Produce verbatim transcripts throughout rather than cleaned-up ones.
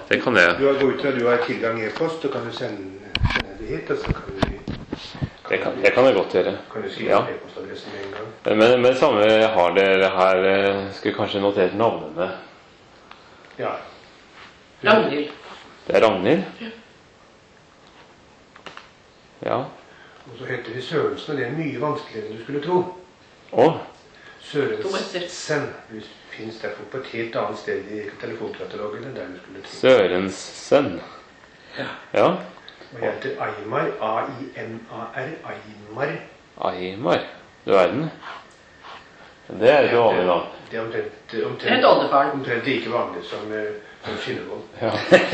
det kan jeg. Du har gått ut fra du har tilgang i e-post, så kan du sende, sende det hit, og så kan du... Kan det, kan, det kan jeg godt gjøre. Kan du skrive ja. e-postadressen med en gang? Men, men samme har dere her, skulle kanskje notert navnene. Ja. Ragnhild. Det er Ragnhild? Ja. Og så heter vi Sørensen, og det er mye vanskeligere enn du skulle tro. Åh. Sørensen. Du finnes derfor på et helt annet sted i telefonkatalogen enn der du skulle tro. Sørensen. Ja. Ja. Og jeg heter Aymar, A I M A R, Aymar. Aymar, du verden. Det er ikke vanlig navn. Det er omtrent, omtrent, Det er et oldefaren. omtrent like vanlig som, som Skinnevåg. Ja.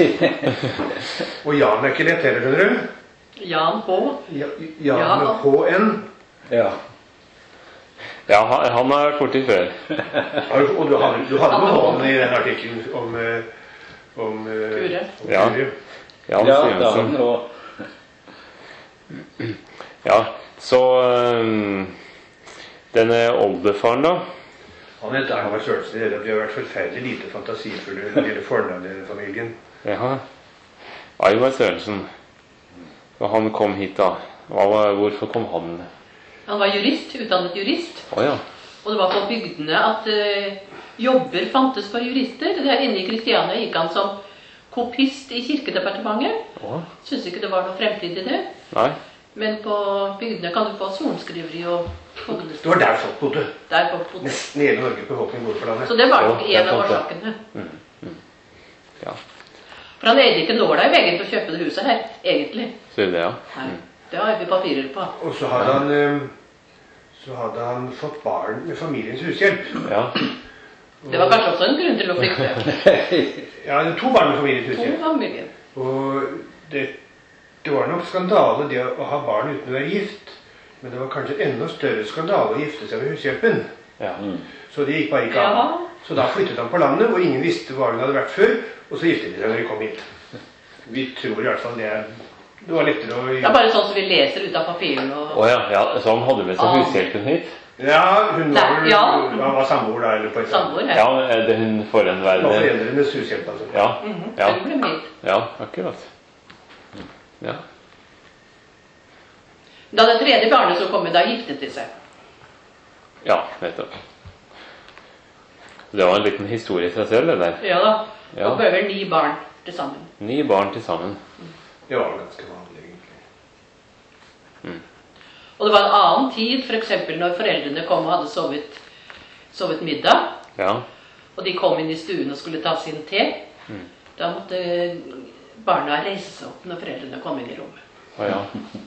Og Jan er ikke lett heller, skjønner du? Jan H. Ja, Jan med H-N. Ja. Ja, han, han har vært borti før. Og du hadde, du hadde med H-N i den artikkelen om, om, Kure. om Ja. Kure. Jan Ja, Simonsen. da, og Ja, så um, denne oldefaren da. Han heter Aymar Sørensen. Det er at vi har vært forferdelig lite fantasifulle når det gjelder fornavnet i familien. Ja, Aymar Sørensen. Og han kom hit da. Hva var, hvorfor kom han? Han var jurist, utdannet jurist. Åja. Og det var på bygdene at uh, jobber fantes for jurister. Der inne i Kristiania gikk han som kopist i kirkedepartementet. Åh. Synes ikke det var noe fremtid i det. Nei. Men på bygdene kan du få sorenskriveri og Det var der folk bodde. Der folk bodde. Nesten hele Norges befolkning bodde på landet. Så det var Ja, nok det er en av sant, det. årsakene. Mm, mm. Ja, For han eide ikke nåla i veggen til å kjøpe det huset her, egentlig. så er det ja. Nei, det har vi papirer på. Og så hadde han eh, Så hadde han fått barn med familiens hushjelp. Ja, Det var kanskje også en grunn til å flykte. Ja, det er to barn med familiens To hushjelp. familier. Og det, det var nok skandale det å ha barn uten å være gift. Men det var kanskje enda større skandale å gifte seg med hushjelpen. ja. Så det gikk bare ikke an. Ja. Så da flyttet han på landet, hvor ingen visste hva hun hadde vært før. Og så giftet de seg når de kom hit. Vi tror i hvert fall det er Det var lettere å Det er bare sånn som vi leser ut av papirene. Og... Åja, ja, så han hadde med seg Ah. hushjelpen hit? Ja, hun var, Nei, ja. han var samboer da, eller på et Samboer her. Ja, er det hun for en Det var verden? foreldrenes hushjelp, altså. Ja, Mhm, ja, det ble med hit. ja, akkurat. Ja, Da det tredje barnet som kom, da giftet de seg. ja, nettopp. Det var en liten historie i seg selv, det der. Ja da. Ja. Og behøver ni barn til sammen. Ni barn til sammen. Det var ganske vanlig, egentlig. Og det var en annen tid, for eksempel når foreldrene kom og hadde sovet, sovet middag, Ja, og de kom inn i stuen og skulle ta sin te, Mm. da måtte barna reise seg opp når foreldrene kom inn i rommet. å ja.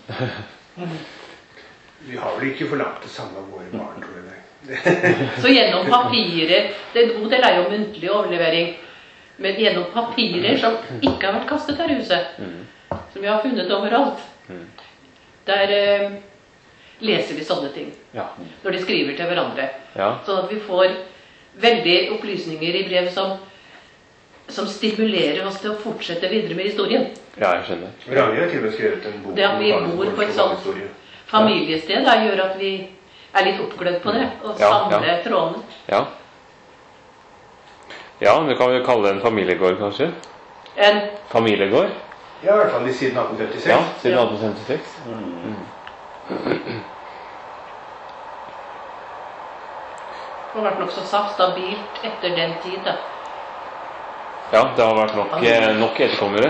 Vi har vel ikke forlangt det samme av våre barn, tror jeg. Så gjennom papirer, det er en god del er jo muntlig overlevering, men gjennom papirer som ikke har vært kastet her i huset, Mm. som vi har funnet overalt, Mm. der eh, leser vi sånne ting, Ja, når de skriver til hverandre. ja, Sånn at vi får veldig opplysninger i brev som, som stimulerer oss til å fortsette videre med historien. ja, jeg skjønner. Ragnhild har til og med skrevet en bok Det at vi om bor på et barnets sånt historie. familiested da, gjør at vi er litt oppglødd på det, og Ja, samler ja. trådene. Ja. Ja, det kan vi kalle det en familiegård, kanskje? En, Familiegård? Ja, i hvert fall siden atten femtiseks. Ja, siden Ja. atten femtiseks. det har vært nok så stabilt etter den tid da. Ja, det har vært nok, eh, nok etterkommere.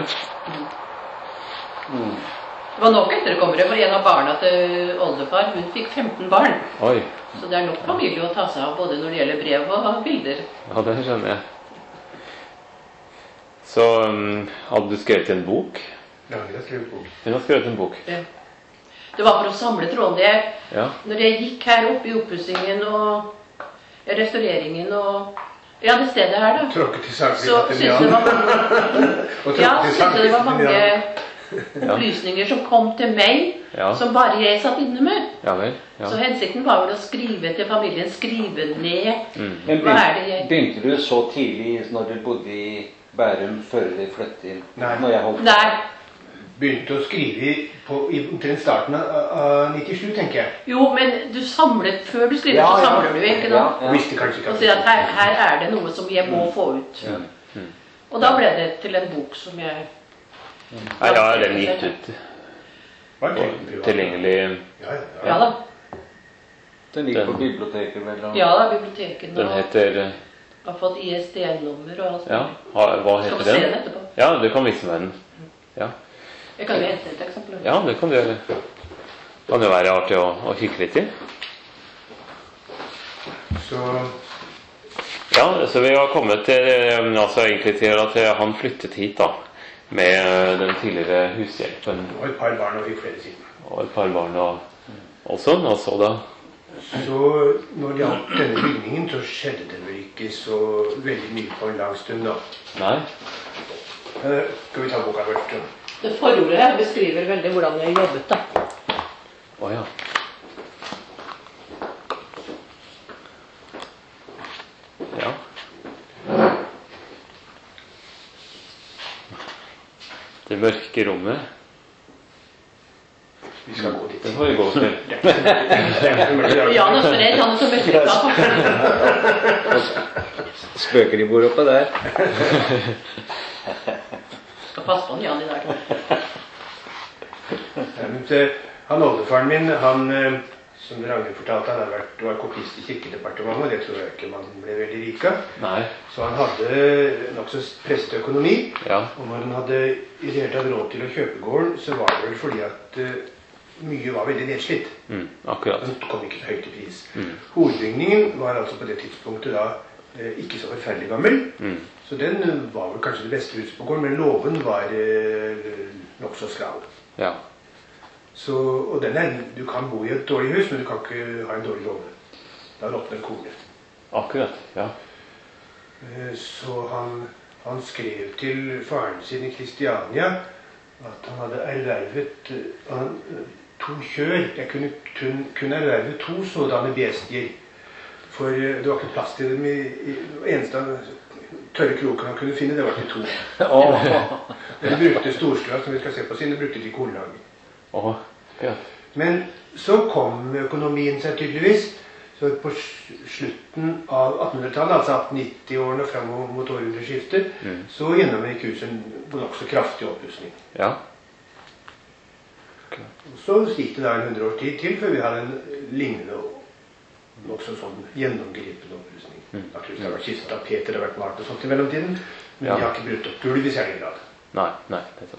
Det var nok etterkommere, for en av barna til oldefar, hun fikk femten barn. Oi, Så det er nok familie å ta seg av, både når det gjelder brev og bilder. ja, det skjønner jeg. Så um, hadde du skrevet en bok? Ragnhild har skrevet bok. Hun har skrevet en bok. Ja. Det var for å samle trådene. Jeg, Ja, når jeg gikk her oppe i oppussingen og restaureringen og ja, det stedet her da, Tråkket i så sangkvisten synes jeg det var mange, Og ja, tråkket i synes jeg det var sangkvisten mange Ja. opplysninger som kom til meg, Ja. som bare jeg satt inne med. ja vel. Ja. Så hensikten var vel å skrive til familien, skrive ned. Mm. Men Hva er det jeg... begynte, begynte du så tidlig når du bodde i Bærum før du flyttet inn? Nei. Når jeg holdt Nei, Begynte å skrive i, på, i omtrent starten av, av nittisju, tenker jeg. jo, men du samlet, før du skriver, Ja, så ja. samler du, ikke da? Ja, Og visste kanskje ikke Og at sier at her, her er det noe som jeg må få ut. Ja. Og da ble det til en bok som jeg... Nei, ja, er den gitt ut? Var det Og privat? tilgjengelig? Ja, ja, ja. Ja da. Den ligger Den- på biblioteket, vel? og- Ja da, biblioteken Den og heter eh, har fått I S D N-nummer og alt. Ja, ha- hva Skal heter vi se den den? etterpå? Ja, du kan vise meg den. Ja, Jeg kan jo hente et eksempel. ja det kan du gjøre. Kan jo være artig å, å kikke litt i. Så Ja, så vi har kommet til, eh, altså egentlig til at eh, han flyttet hit da, med eh, den tidligere hushjelpen og et par barn og fikk flere siden. og et par barn og, og sånn, og så da. Så når det gjaldt denne bygningen, så skjedde det vel ikke så veldig mye på en lang stund da. Nei, Eh, Skal vi ta boka først? da? Det forordet her beskriver veldig hvordan jeg jobbet da. å ja. Ja. Det mørke rommet, Vi skal gå dit. det får vi gå til. Jan er så redd, han er så veldig. Spøker de bor oppe der? Skal passe på han Jan i dag. Ja, men, eh, Han oldefaren min, han, eh, som Ragnhild fortalte, han hadde vært, var kopist i Kirkedepartementet, og det tror jeg ikke man ble veldig rik av. Nei, Så han hadde nokså presset økonomi, ja, og når han hadde i det hele tatt råd til å kjøpe gården, så var det vel fordi at eh, mye var veldig nedslitt. mm, akkurat. Den kom ikke så høyt i pris. Mm. Hovedbygningen var altså på det tidspunktet da eh, ikke så forferdelig gammel, Mm. så den eh, var vel kanskje det beste huset på gården, men låven var eh, nokså skral. Ja, Så, og den er, du kan bo i et dårlig hus, men du kan ikke ha en dårlig låve. Da råtner kolet. akkurat, ja. Eh, Så han, han skrev til faren sin i Kristiania at han hadde ervervet eh, han, eh, to kjør. Jeg kunne kun, kun erverve to sådanne bestier. For eh, det var ikke plass til dem i, i det eneste tørre kroken han kunne finne, det var til to. De brukte storstua, som vi skal se på siden, brukte de kornlaget. Å, ja. Men så kom økonomien seg tydeligvis. Så på s- slutten av attenhundretallet, altså attennitti-årene og frem mot århundreskiftet, Mm. så gjennomgikk huset en nokså kraftig oppussing. Ja, Og så gikk det da en hundre års tid til før vi hadde en lignende nokså sånn gjennomgripende oppussing. Mm. Naturligvis har det vært skiftet tapeter, det har vært malt og sånt i mellomtiden, men Ja. de har ikke brutt opp gulv i særlig grad. nei, nei, nettopp.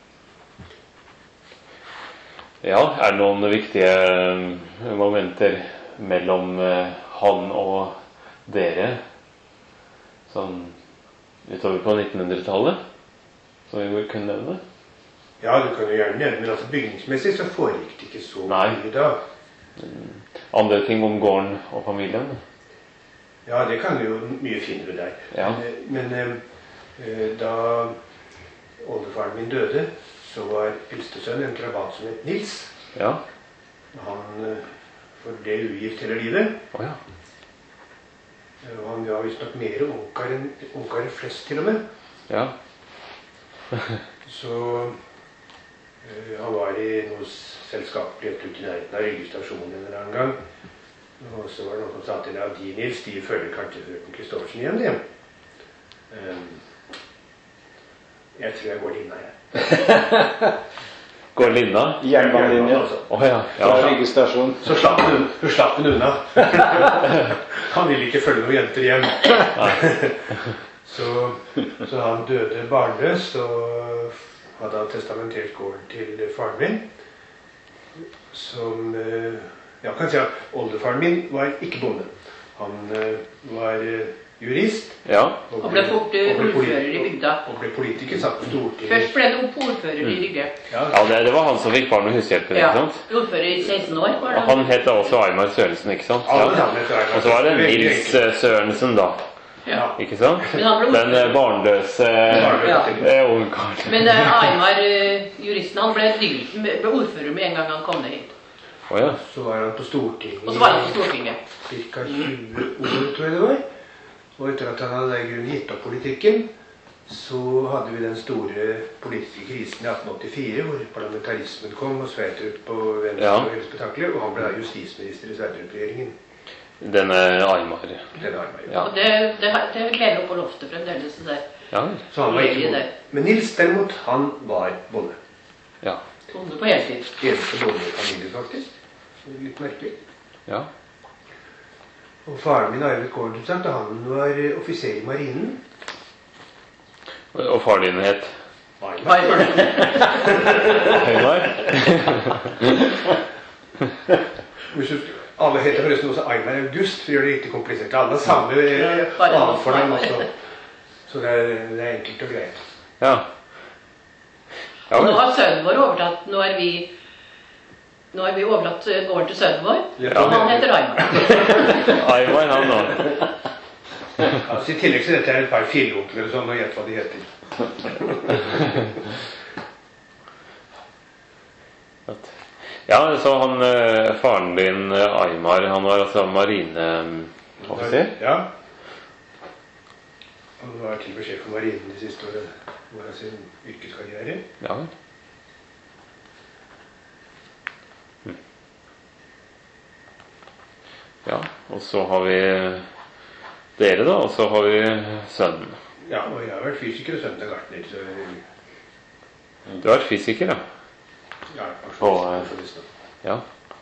Ja, er det noen viktige eh, momenter mellom eh, han og dere, sånn utover på nittenhundretallet, som vi bør kunne nevne? Ja, du kan jo gjerne nevne, men altså bygningsmessig så foregikk det ikke så Nei. mye da. Andre ting om gården og familien? Ja, det kan du jo mye finere der. Ja. Men, men eh, da oldefaren min døde, så var eldstesønnen en krabat som het Nils. Ja. Han eh, forble ugift hele livet. Å ja. Eh, Og han var visstnok mer ungkar enn ungkar flest, til og med. Ja. Så eh, han var i noe selskapelig ute i nærheten av Rygge stasjon en eller annen gang. Og så var det noen som sa til at de Nils, de følger kanskje frøken Kristoffersen hjem igjen. Um, jeg tror jeg går linna, jeg. Går Linda? Jernbanelinja. Altså. Å ja. Fra Ja. Rygge stasjon. Så slapp hun, hun slapp hun unna. Han ville ikke følge noen jenter hjem. så, så han døde barnløs, og hadde han testamentert gården til faren min. Som eh, ja, kan si at oldefaren min var ikke bonde. Han eh, var eh, jurist. Ja. Og ble fort eh, og ble ordfører politi- i bygda. Og ble politiker, satt på Stortinget. Først ble det ordfører i Rygge. Ja, Ja, det, det var han som fikk barn og hushjelpen, Ja, ikke sant? ordfører i seksten år var det. Han het da også Aymar Sørensen, ikke sant? alle Ja. sammen heter Einar. Og så var det Veldig Nils enkelt. eh, Sørensen da, Ja. ikke sant? Men han ble Den eh, barnløse Barnløs. Ja. eh, ungkaren. Men eh, Aymar, eh, juristen, han ble, dyr, ble ordfører med en gang han kom ned hit. Å ja. Så var han på Stortinget. Og så var han på Stortinget. Cirka tjue år, tror jeg det var. Og etter at han hadde i grunnen gitt opp politikken, så hadde vi den store politiske krisen i atten åttifire, hvor parlamentarismen kom, og Sverdrup på venstre Ja. og hele spetakkelet, og han ble da justisminister i Sverdrup-regjeringen. Denne Aymar. Den armen. Ja. Og det, det, det henger oppe på loftet fremdeles. Det der. Ja. Så han var ikke Veldig bonde. det. Men Nils derimot, han var bonde. Ja. Bonde på heltid. Eneste bonde i familien, faktisk. Litt merkelig. Ja. Og faren min arvet gården, som sagt, og han var eh, offiser i marinen. Og far din het Hva er det? Øyvar? Hvis du, alle heter forresten også Aymar August, for å gjøre det riktig komplisert. Alle har samme eh, bare anfornavn Aymar. også. Så det er, det er enkelt og greit. Ja. Ja, Og nå vel. har sønnen vår overtatt. Nå er vi Nå har vi overlatt gården til sønnen vår. Ja. Og han heter Aymar. Aymar, han da. Altså, I tillegg til dette er det et par filleonkler og sånn, og gjett hva de heter. Ja, så han, eh, faren din, eh, Aymar, han var altså marineoffiser? Ja. Han var til og med sjef for marinen de siste årene av sin yrkeskarriere. Ja vel. Hm. Ja, og så har vi dere da, og så har vi sønnen. Ja, og jeg har vært fysiker og sønnen til gartner, så Du har vært fysiker, ja. ja, Og, eh, pensjonist. Ja.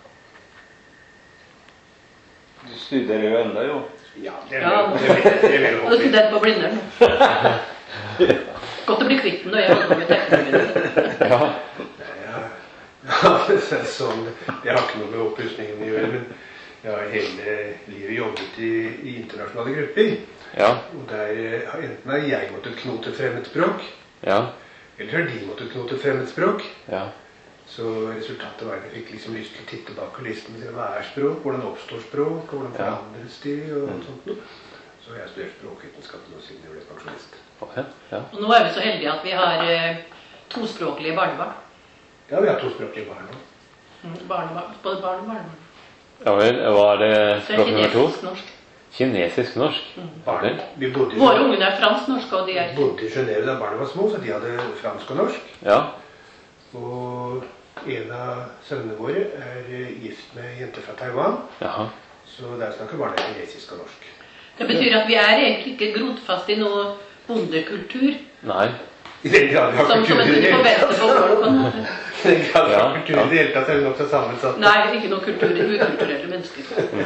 Du studerer jo enda, jo. Ja, det er Ja. vel- det er vel- det er vel Og du er håpelig. student på Blindern. Godt å bli kvitt den når jeg holder på med teknologi. Ja. Ja, ja, det er sånn. Jeg har ikke noe med oppussingen å gjøre, men jeg har hele livet jobbet i, i internasjonale grupper. Ja. Og der eh, har enten har jeg måttet knote fremmedspråk, Ja. eller har de måttet knote fremmedspråk. Ja. Så resultatet var at jeg fikk liksom lyst til å titte bak og listen og se hva er språk, hvordan oppstår språk, og hvordan Ja. forandres de, og sånt noe. Så jeg har studert språkvitenskap nå siden jeg ble pensjonist. Ok, ja. Og nå er vi så heldige at vi har eh, tospråklige barnebarn. Ja, vi har to språklige barn nå. Mm, Barnebarn, både barn og barnebarn. Ja vel, hva er det Så er språk nummer to? kinesisk-norsk. Kinesisk-norsk? Ja Barn. vel. Vi bodde i, Våre unger er fransk-norske, og de er bodde i Genève da barna var små, så de hadde fransk og norsk. Ja. Og en av sønnene våre er eh, gift med en jente fra Taiwan, Jaha. så der snakker barna kinesisk og norsk. Det betyr at vi er egentlig ikke grodd fast i noe bondekultur, Nei. I den grad vi har som, som kultur i betyr det på hele tatt. beste forhold på en måte. I den grad vi har Ja, kultur ja. i det hele tatt, er vi nokså sammensatt. Nei, ikke noe kultur, ukulturelle mennesker.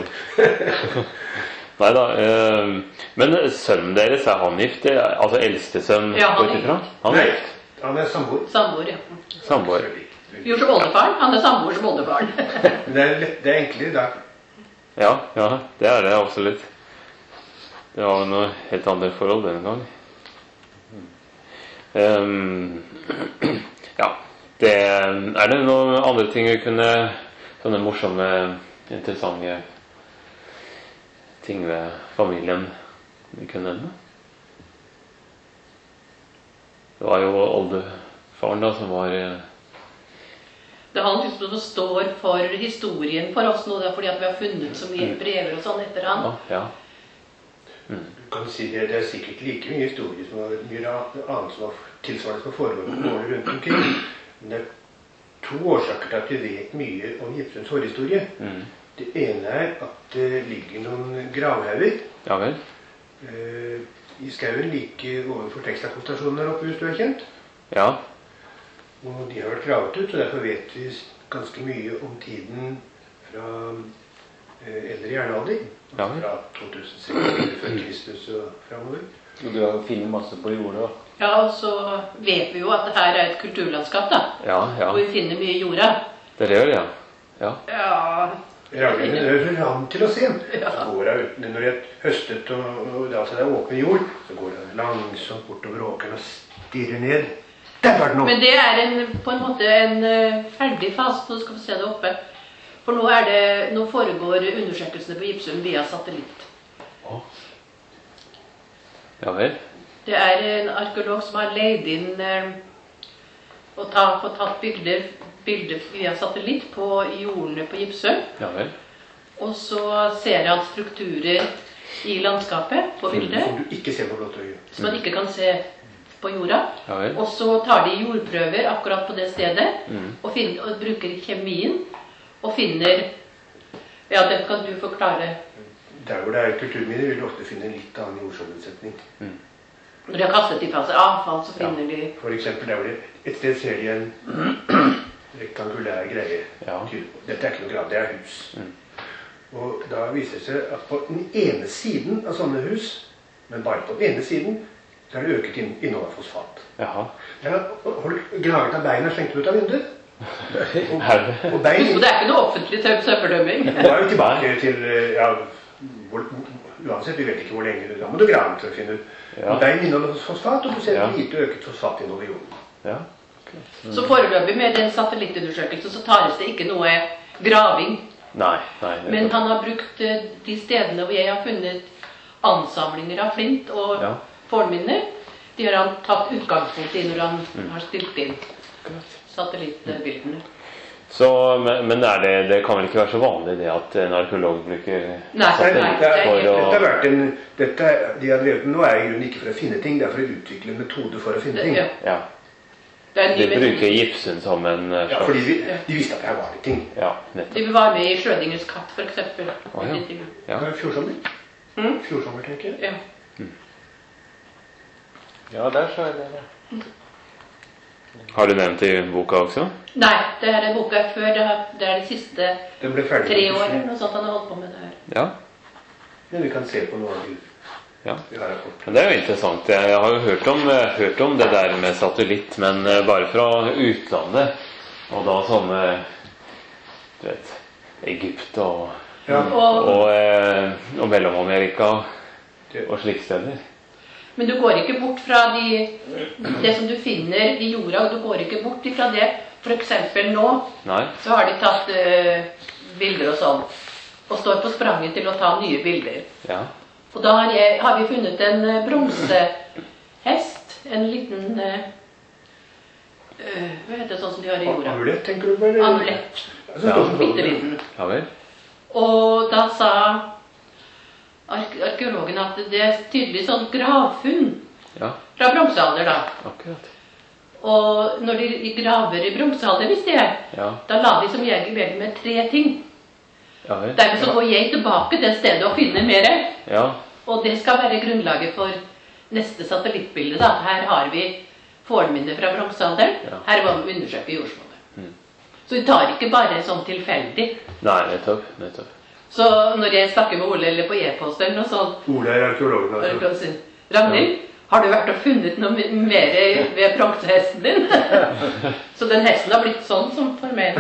Nei da. Eh, men sønnen deres, er han gift? Altså eldste sønn? Ja, han er bortifra? gift. Han er Nei, gift. han er samboer. Samboer, ja. Samboer. Vi gjorde som oldefaren. Han er samboer som oldefaren. Men det er, lett, det er enklere da. Ja, ja, det er det absolutt. Det var jo noe helt andre forhold den gang. Um, ja, det, er det noen andre ting vi kunne, sånne morsomme, interessante ting ved familien vi kunne nevne? Det var jo oldefaren da som var eh, Det er han liksom som står for historien for oss nå, det er fordi at vi har funnet så mye brever og sånn etter han. ja, ja. Du kan si det, det er sikkert like mye historie som var mye annet som var tilsvarende som foregår på gårder rundt omkring. Men det er to årsaker til at vi vet mye om Gipsunds forhistorie. Mm. Det ene er at det ligger noen gravhauger Ja vel. eh, i skauen like overfor Tekstad-konsentrasjonen der oppe, hvis du er kjent. Ja, Og de har vært gravet ut, så derfor vet vi ganske mye om tiden fra eh, eldre jernalder. Ja vel. Fra to tusen seks hundre før Kristus og fremover. Og du har funnet masse på jorda. Ja, og så vet vi jo at det her er et kulturlandskap, da. ja, ja. Hvor vi finner mye jorda. Det gjør det, ja. Ja, Ja, Ragnhild hører han til å se. Så går hun uten, når de har høstet og, og det, altså det er åpen jord, så går hun langsomt bortover åkeren og stirrer ned. Der var det noe! men det er en, på en måte en eh, ferdig fase. Nå skal vi se det oppe. For nå, er det, nå foregår undersøkelsene på Gipsund via satellitt. Å. Ja vel. Det er en arkeolog som har leid inn eh, og ta, fått tatt bilder, bilder via satellitt på jordene på Gipsund. Ja vel. Og så ser han strukturer i landskapet på bildet, Som du ikke ser på blått øye. som man ikke kan se på jorda. Ja vel. Og så tar de jordprøver akkurat på det stedet, Mm. og, finner, og bruker kjemien, og finner. Ja, det kan du forklare. Der hvor det er kulturminner, vil du ofte finne en litt annen jordsammensetning. Mm. Når de har kastet i fra seg avfall, så finner Ja. de For eksempel, der hvor det et sted ser de en rektangulær greie. Ja. Dette er ikke noe grav, det er hus. Mm. Og da viser det seg at på den ene siden av sånne hus, men bare på den ene siden, så er det øket inn, innhold av fosfat. Jaha. Jeg har holdt gnaget av beina og slengt ut av vinduet. Og, Er det? og bein Så det er ikke noe offentlig tøv- søppeldømming. Nå er vi tilbake til eh, ja, hvor, uansett, vi vet ikke hvor lenge. Da må du grave til å finne ut. Ja. Men bein inneholder fosfat, og du ser Ja. lite øket fosfatinnhold i jorden. Ja. Så foreløpig med den satellittundersøkelsen så tas det ikke noe graving. Nei, nei. Men nettopp. han har brukt eh, de stedene hvor jeg har funnet ansamlinger av flint og Ja. fornminner. De har han tatt utgangspunkt i når han Mm. har stilt inn satellittbildene. Så, men, men er det, det kan vel ikke være så vanlig det at en arkeolog bruker Nei, Nei, satellitt dette, er, for dette har å vært en, dette, er- de har drevet, nå er i grunnen ikke for å finne ting, det er for å utvikle en metode for å finne Det, ting. ja, Ja. det er en De ny bruker metode. gipsen som en eh, Ja, slags fordi de, de visste at det her var litt ting. Ja, nettopp. De vil være med i Schrødingers katt, for eksempel. Å, ja. Ja. Det var Fjordsommer. Mm? Fjordsommer, tenker jeg. Ja. Ja, der så jeg det. da. Har du nevnt det i boka også? Nei, det her er boka før. Det, er, det er de siste Den ble ferdig. tre år eller noe sånt han har holdt på med det her. Ja. Men vi kan se på noe av de Ja. vi har rapport. Men det er jo interessant. Jeg har jo hørt om, eh, hørt om det der med satellitt, men eh, bare fra utlandet. Og da sånne, du vet, Egypt og, Ja. Og, og, eh, og Mellom-Amerika Det- og slike steder. men du går ikke bort fra de, det som du finner i jorda, og du går ikke bort fra det. For eksempel nå Nei? så har de tatt eh, bilder og sånn, og står på spranget til å ta nye bilder. Ja. Og da har, jeg, har vi funnet en eh, bronsehest, en liten eh, eh, hva heter det sånn som de har i jorda? Amulett, tenker du på? eller? Amulett. Altså, Ja. sånn- Bitte liten. Ja vel? Og da sa ark arkeologen at det er tydelig sånn gravfunn Ja, fra bronsealder da. akkurat. Og når de graver i bronsealder, visste jeg, Ja, da la de som jeg vel med tre ting. ja vel. Dermed så går jeg tilbake til stedet og finner mere. Ja, Og det skal være grunnlaget for neste satellittbilde. da. Her har vi fornminner fra bronsealderen. Ja. Her må vi undersøke jordsmonnet. Mm. Så vi tar ikke bare sånn tilfeldig. nei, nettopp, nettopp. Så når jeg snakker med Ole eller på e-post eller noe sånt, Ole er arkeologen. og jeg Altså. kan si, Ragnhild, har du vært og funnet noe mer ved bronsehesten din? Så den hesten har blitt sånn som for meg.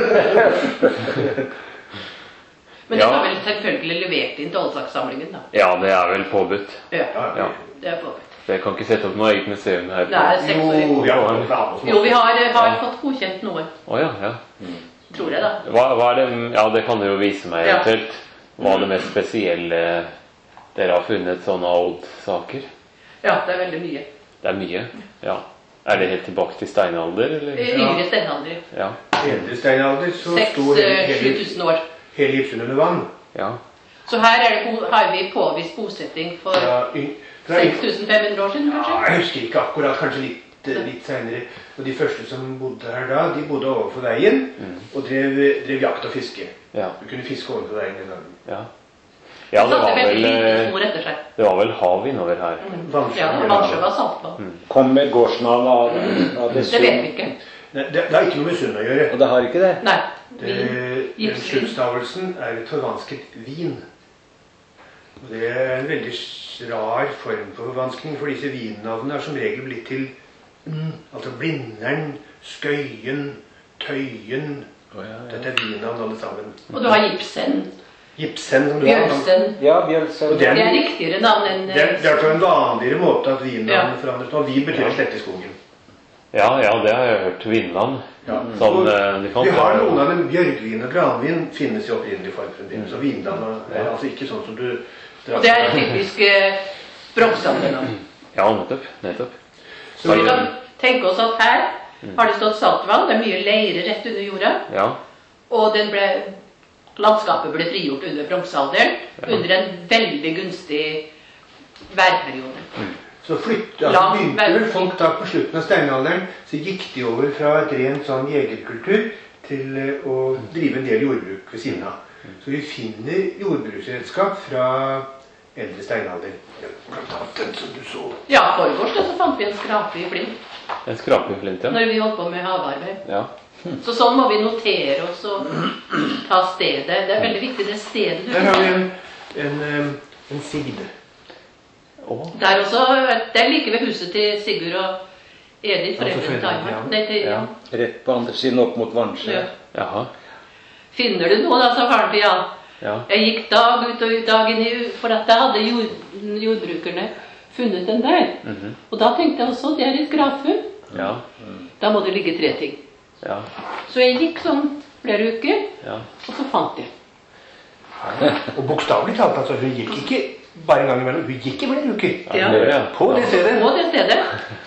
Men det Ja. var vel selvfølgelig levert inn til Oldsakssamlingen, da. Ja, det er vel påbudt. Ja, Ja. det er påbudt. Så jeg kan ikke sette opp noe eget museum her. på- Nei, seks år. Jo, vi har fått det av oss. Jo, vi har, har fått godkjent noe, Å ja, ja. tror jeg da. Hva, hva er det, ja, det kan du jo vise meg Ja. eventuelt. Hva er det mest spesielle dere har funnet sånne old-saker? Ja, det er veldig mye. Det er mye, ja. Er det helt tilbake til steinalder, eller? Yngre steinalder. Ja, Eldre steinalder så sto seks hele, sju hele, tusen år. hele Gipsund under vann. ja, Så her er det, bo- har vi påvist bosetting for Fra, y- fra, seks tusen fem hundre år siden, ja, kanskje? jeg husker ikke akkurat, kanskje litt, eh, litt senere. Og de første som bodde her da, de bodde overfor veien og drev, drev jakt og fiske. ja, Du kunne fiske overfor veien den gangen. ja. Ja, det var Satte vel, veldig lite eh, spor etter seg. det var vel hav innover her. Mm. Vannsjø. Ja, Vannsjø var salt på. Kom med gårdsnavn av, av det Det vet vi ikke. Nei, det, det har ikke noe med Sund å gjøre. Og det har ikke det? Nei. Det, den Gipsvin. sluttstavelsen er et forvansket vin. Og det er en veldig rar form for forvanskning, for disse vinnavnene er som regel blitt til mm, altså Blindern, Skøyen, Tøyen. Å, ja, ja. Dette er vinnavn alle sammen. Og du har Gipsen, Gipsen, som du har. Bjørsen. Ja, Bjølsen. Og det Det er riktigere navn enn Det er, det er på en vanligere måte at vinnavnet Ja. forandres. Og vin betyr slett i skogen. Ja, ja, det har jeg hørt. Vinland. Ja. Sånn, Og eh, de fant vi har det. noen av dem. Bjørgvin og granvin finnes i opprinnelig form. fremdeles, Så vinland er Ja. altså ikke sånn som du Og det er typisk eh, bronsealdernavn. Ja, nettopp, nettopp. Så vi kan tenke oss at her har det stått saltvann, det er mye leire rett under jorda, Ja, og den ble, landskapet ble frigjort under bronsealderen, Ja. under en veldig gunstig værperiode. Så flytte, altså Lang begynte vei. vel folk da på slutten av steinalderen, så gikk de over fra et rent sånn jegerkultur til eh, å drive en del jordbruk ved siden av. Så vi finner jordbruksredskap fra eldre steinalder. Ja, blant annet den som du så. Ja, forgårs da, så fant vi en skrape i Flint. En skrape i Flint, ja. Når vi holdt på med havearbeid. Ja. Så sånn må vi notere oss og ta stedet. Det er veldig viktig, det stedet du Der har vi en, en, em, en side. Å, Der også, det er like ved huset til Sigurd og Edith, Altså foreldrene til foreldrene, Aimar. ja. Nei, til, ja. ja. Rett på andre siden opp mot Vansjø. Ja. Jaha. Finner du noe da, sa faren til Jan. Ja. Jeg gikk dag ut og ut dagen i, for at da hadde jord, jordbrukerne funnet den der. Mhm. Og da tenkte jeg også, det er et gravfunn. Ja. Da må det ligge tre ting. Ja. Så jeg gikk sånn flere uker, Ja. og så fant jeg. Og bokstavelig talt, altså, hun gikk ikke bare en gang imellom, hun gikk i flere uker. Ja. det, ja. På det stedet. På det stedet.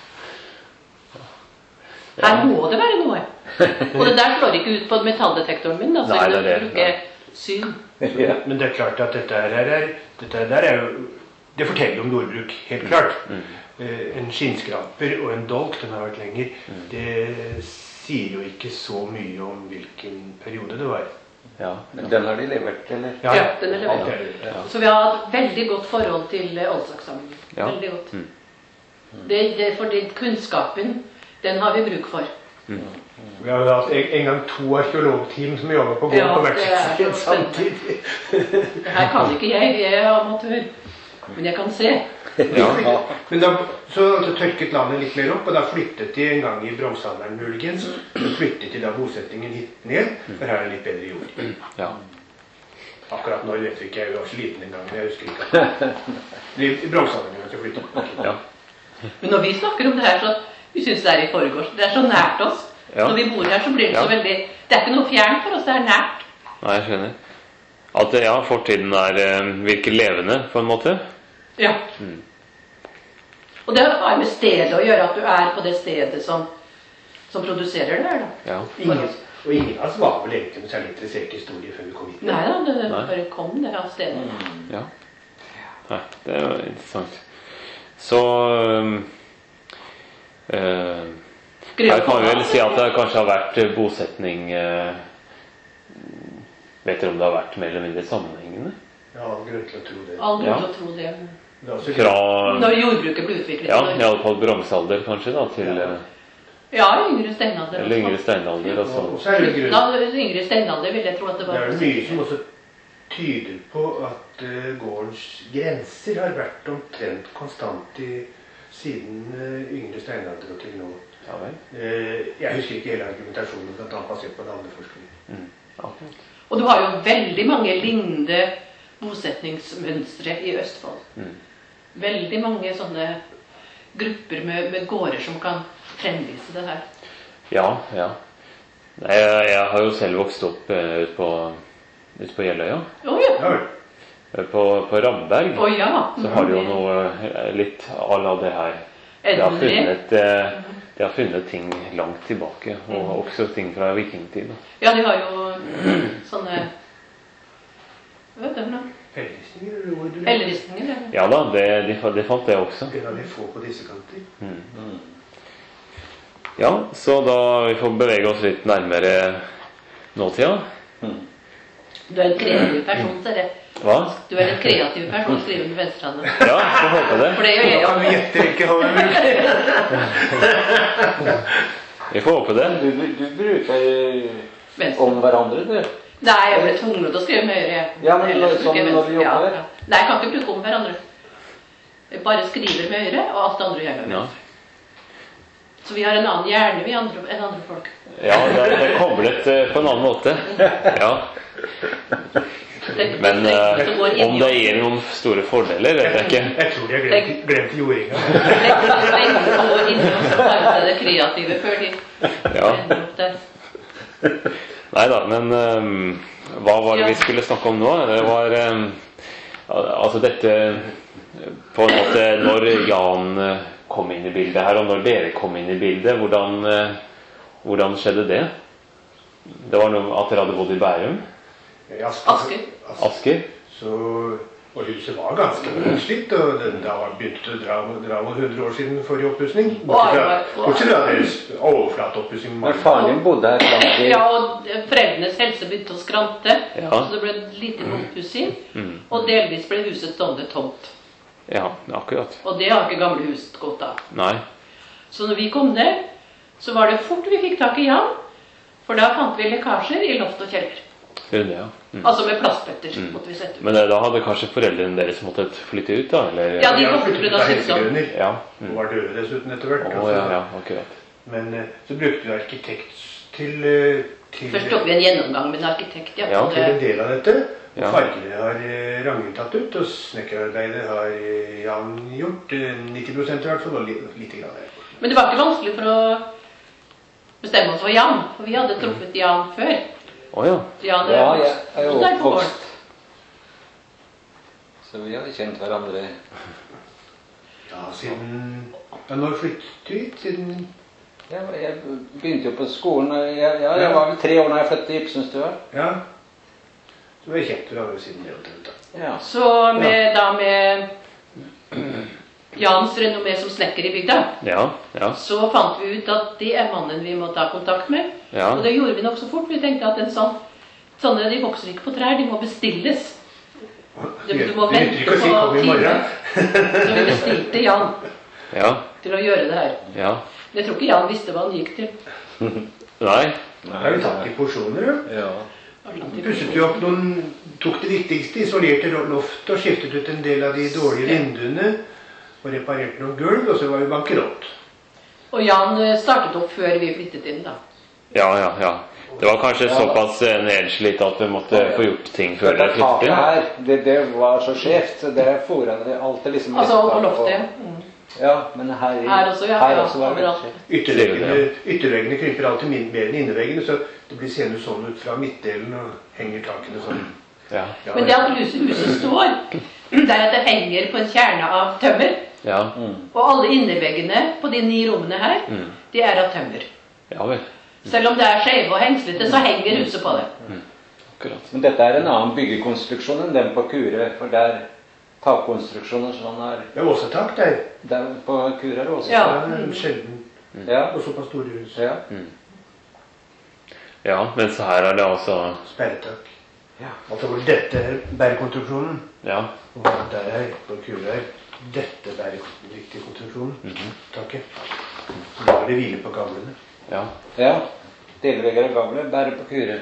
Her må det være noe. Og det der slår ikke ut på metalldetektoren min, da, så Nei, jeg det er det. kan bruke syn. Ja. Men det er klart at dette her er, dette der er jo, det forteller om jordbruk, helt klart. Eh, en skinnskraper og en dolk, den har vært lenger, det sier jo ikke så mye om hvilken periode det var. Ja. Men den har de levert, eller? Ja, den er levert. alt er det. Ja. Så vi har hatt veldig godt forhold til eh, Oldsakssamlingen. Ja. Veldig godt. Mm. Det, det, fordi kunnskapen, den har vi bruk for. Vi har jo hatt en, en gang to arkeologteam som jobber på gård Ja, på det hvert er sted så samtidig. Det her kan ikke jeg, jeg er amatør. Men jeg kan se. Ja. Men da, så altså, tørket landet litt mer opp, og da flyttet de en gang i bronsealderen muligens. Så flyttet de da bosettingen hit ned, for her er det litt bedre jord. Ja. Akkurat når vet vi ikke, jeg var så liten en gang, men jeg husker ikke. I i bronsealderen så flyttet de. Ja. Men når vi snakker om det her, så vi synes det er i forgårs. Det er så nært oss. Ja. Når vi bor her, så blir det så Ja. veldig... Det er ikke noe fjernt for oss, det er nært. Nei, jeg skjønner. At ja, fortiden er, eh, virker levende, på en måte. Ja. Mm. Og det har med stedet å gjøre, at du er på det stedet som, som produserer det her, da. Ja. Ingen, og ingen av oss var vel egentlig noe særlig interessert i historie før vi kom hit. Nei da, det Nei. bare kom det av stedet. Ja. Nei, det er jo interessant. Så um, eh, her kan vi vel si at det kanskje har vært bosetning eh, Vet dere om det har vært mer eller mindre sammenhengende? Jeg har grunn til å tro det. All grunn Ja. til å tro det. Det er også Fra Når jordbruket ble utviklet. ja, i i Norge. alle fall bronsealder, kanskje, da, til Ja. eh, Ja, yngre steinalder. eller yngre steinalder. Og Altså. og så er det grunn. Da, yngre steinalder vil jeg tro at det Det var. er vel mye som også tyder på at eh, gårdens grenser har vært omtrent konstant i, siden eh, yngre steinalder og til nå. Ja vel. Eh, jeg husker ikke hele argumentasjonen, blant annet basert på navneforskning. Mm. Akkurat. Og du har jo veldig mange lignende bosetningsmønstre i Østfold. Mm. Veldig mange sånne grupper med, med gårder som kan fremvise det her. Ja, ja. Nei, jeg, jeg har jo selv vokst opp uh, ute på, ut på Jeløya. Å ja. Ja vel. Eh, På, på Ramberg Å ja. så har de jo noe eh, litt à la det her. De har Endelig. funnet, eh, de har funnet ting langt tilbake, og også ting fra vikingtid. da. Ja, de har jo sånne Hva heter det nå? Helleristninger, eller hvor du Helleristninger. eller? Ja da, det, de, fa- de fant det også. En av de få på disse kanter. Mm. Ja, så da vi får bevege oss litt nærmere nåtida. Du er en kreativ person, ser jeg. Hva? Du er en kreativ person, skriver med venstrehånden. Ja, får håpe det. For det gjør jeg Kan vi jo. gjette hvilke hånd vi vil? Vi får håpe det. Du, du, du bruker Venstre. om hverandre, du. Nei, jeg ble tvunget til å skrive med høyre. Ja, men Ellers sånn bruker jeg når vi venstre. jobber? Ja, ja. Nei, jeg kan ikke bruke om hverandre. Jeg bare skriver med høyre, og alt det andre gjør jeg med Ja, venstre. Så vi har en annen hjerne vi andre, enn andre folk. ja det, er, det er koblet eh, på en annen måte. Ja. Det, Men det, eh, det går inn om i det gir noen store fordeler, vet jeg ikke. Jeg tror de har glemt, glemt jordinga. Lenge går inn i oss og tar til det kreative før de Ja. ender opp der. Nei da, men ehm, hva var det vi skulle snakke om nå? Det var ehm, al- altså dette på en måte når Jan eh, kom inn i bildet her, og når dere kom inn i bildet, hvordan, eh, hvordan skjedde det? Det var noe at dere hadde bodd i Bærum, I Asker, Asker. Asker. Asker. Så Og huset var ganske utslitt, og det, da begynte det å dra, dra mot hundre år siden forrige oppussing. Bortsett fra deres overflateoppussing. Men faren din bodde her fram til Ja, og foreldrenes helse begynte å skrante, Ja. så det ble en liten oppussing, og delvis ble huset stående tomt. Ja, akkurat. Og det har ikke gamle hus godt av. Nei. Så når vi kom ned, så var det fort vi fikk tak i Jan, for da fant vi lekkasjer i loft og kjeller. Gjør det, ja. Mm. Altså med plastbøtter måtte vi sette ut. Men eh, da hadde kanskje foreldrene deres måttet flytte ut, da? Eller? Ja, de Ja, måtte flyttet bli ut da av sykdom. helsegrunner. Ja. Og Mm. var døde dessuten etter hvert. Å, ja, ja, akkurat. Men eh, så brukte vi arkitekt til, eh, til, Først tok vi en gjennomgang med en arkitekt. Ja, Ja, og til en det, del av dette. Og Ja. fargene har eh, Ragnhild tatt ut, og snekkerarbeidet har eh, Jan gjort. eh, nitti prosent i hvert fall, og li, lite grann her. men det var ikke vanskelig for å bestemme oss for Jan, for vi hadde truffet Jan før. Å ja. Jan Ja, jeg er jo der på gården. oppvokst. Så vi hadde kjent hverandre. Ja, siden ja, Når flyttet du hit? Siden Ja, jeg begynte jo på skolen. og Jeg, ja, jeg var vel tre år da jeg flyttet til Ibsenstua. Ja. Så vi har kjent hverandre siden det. vet du. Ja. Så med, da med Jans renommé som snekker i bygda, Ja, ja. så fant vi ut at det er mannen vi må ta kontakt med. Ja. Og det gjorde vi nok så fort. Vi tenkte at en sånn, sånne de vokser ikke på trær, de må bestilles. Du, du må Det nytter vente ikke å si på kom i time. morgen. Så vi bestilte Jan Ja. til å gjøre det her. Ja. Men jeg tror ikke Jan visste hva han gikk til. Nei. Da har vi tatt i porsjoner, ja. Ja. Så pusset vi opp noen, tok det viktigste, isolerte loftet og skiftet ut en del av de dårlige vinduene og reparerte noen gulv, og så var vi bankerott. Og Jan eh, startet opp før vi flyttet inn, da. Ja, ja, ja. Det var kanskje såpass eh, nedslitt at vi måtte få gjort ting før Det dere taket flyttet. her, det, det var så skjevt. så Det fora det alltid liksom Altså rett på bak loftet. Mm. Ja, men her, i- Her også, ja. her ja, også var det overalt. skjevt. Ytterveggene, ytterveggene krymper alltid min- mer enn inneveggene, så det blir seende sånn ut fra midtdelen og henger takene sånn. Ja. Ja, Men det at huset, huset står, det er at det henger på en kjerne av tømmer. Ja. Og alle inneveggene på de ni rommene her, Mm. de er av tømmer. Ja vel. Selv om det er skjeve og hengslete, så henger huset på det. Akkurat. Men dette er en annen byggekonstruksjon enn den på Kure, for der takkonstruksjoner sånn er Det er også tak der. der på Kure er det også. Ja. Det er en sjelden Ja. og såpass store hus. ja. Ja, mens her er det altså Sperretak. Ja. Altså hvor dette er bærekonstruksjonen, Ja. og hvor der er på kula her, dette bæreviktige konstruksjonen, taket. Så da er det hvile på gavlene. Ja. ja. Delvegger av gavlet bærer på Kure.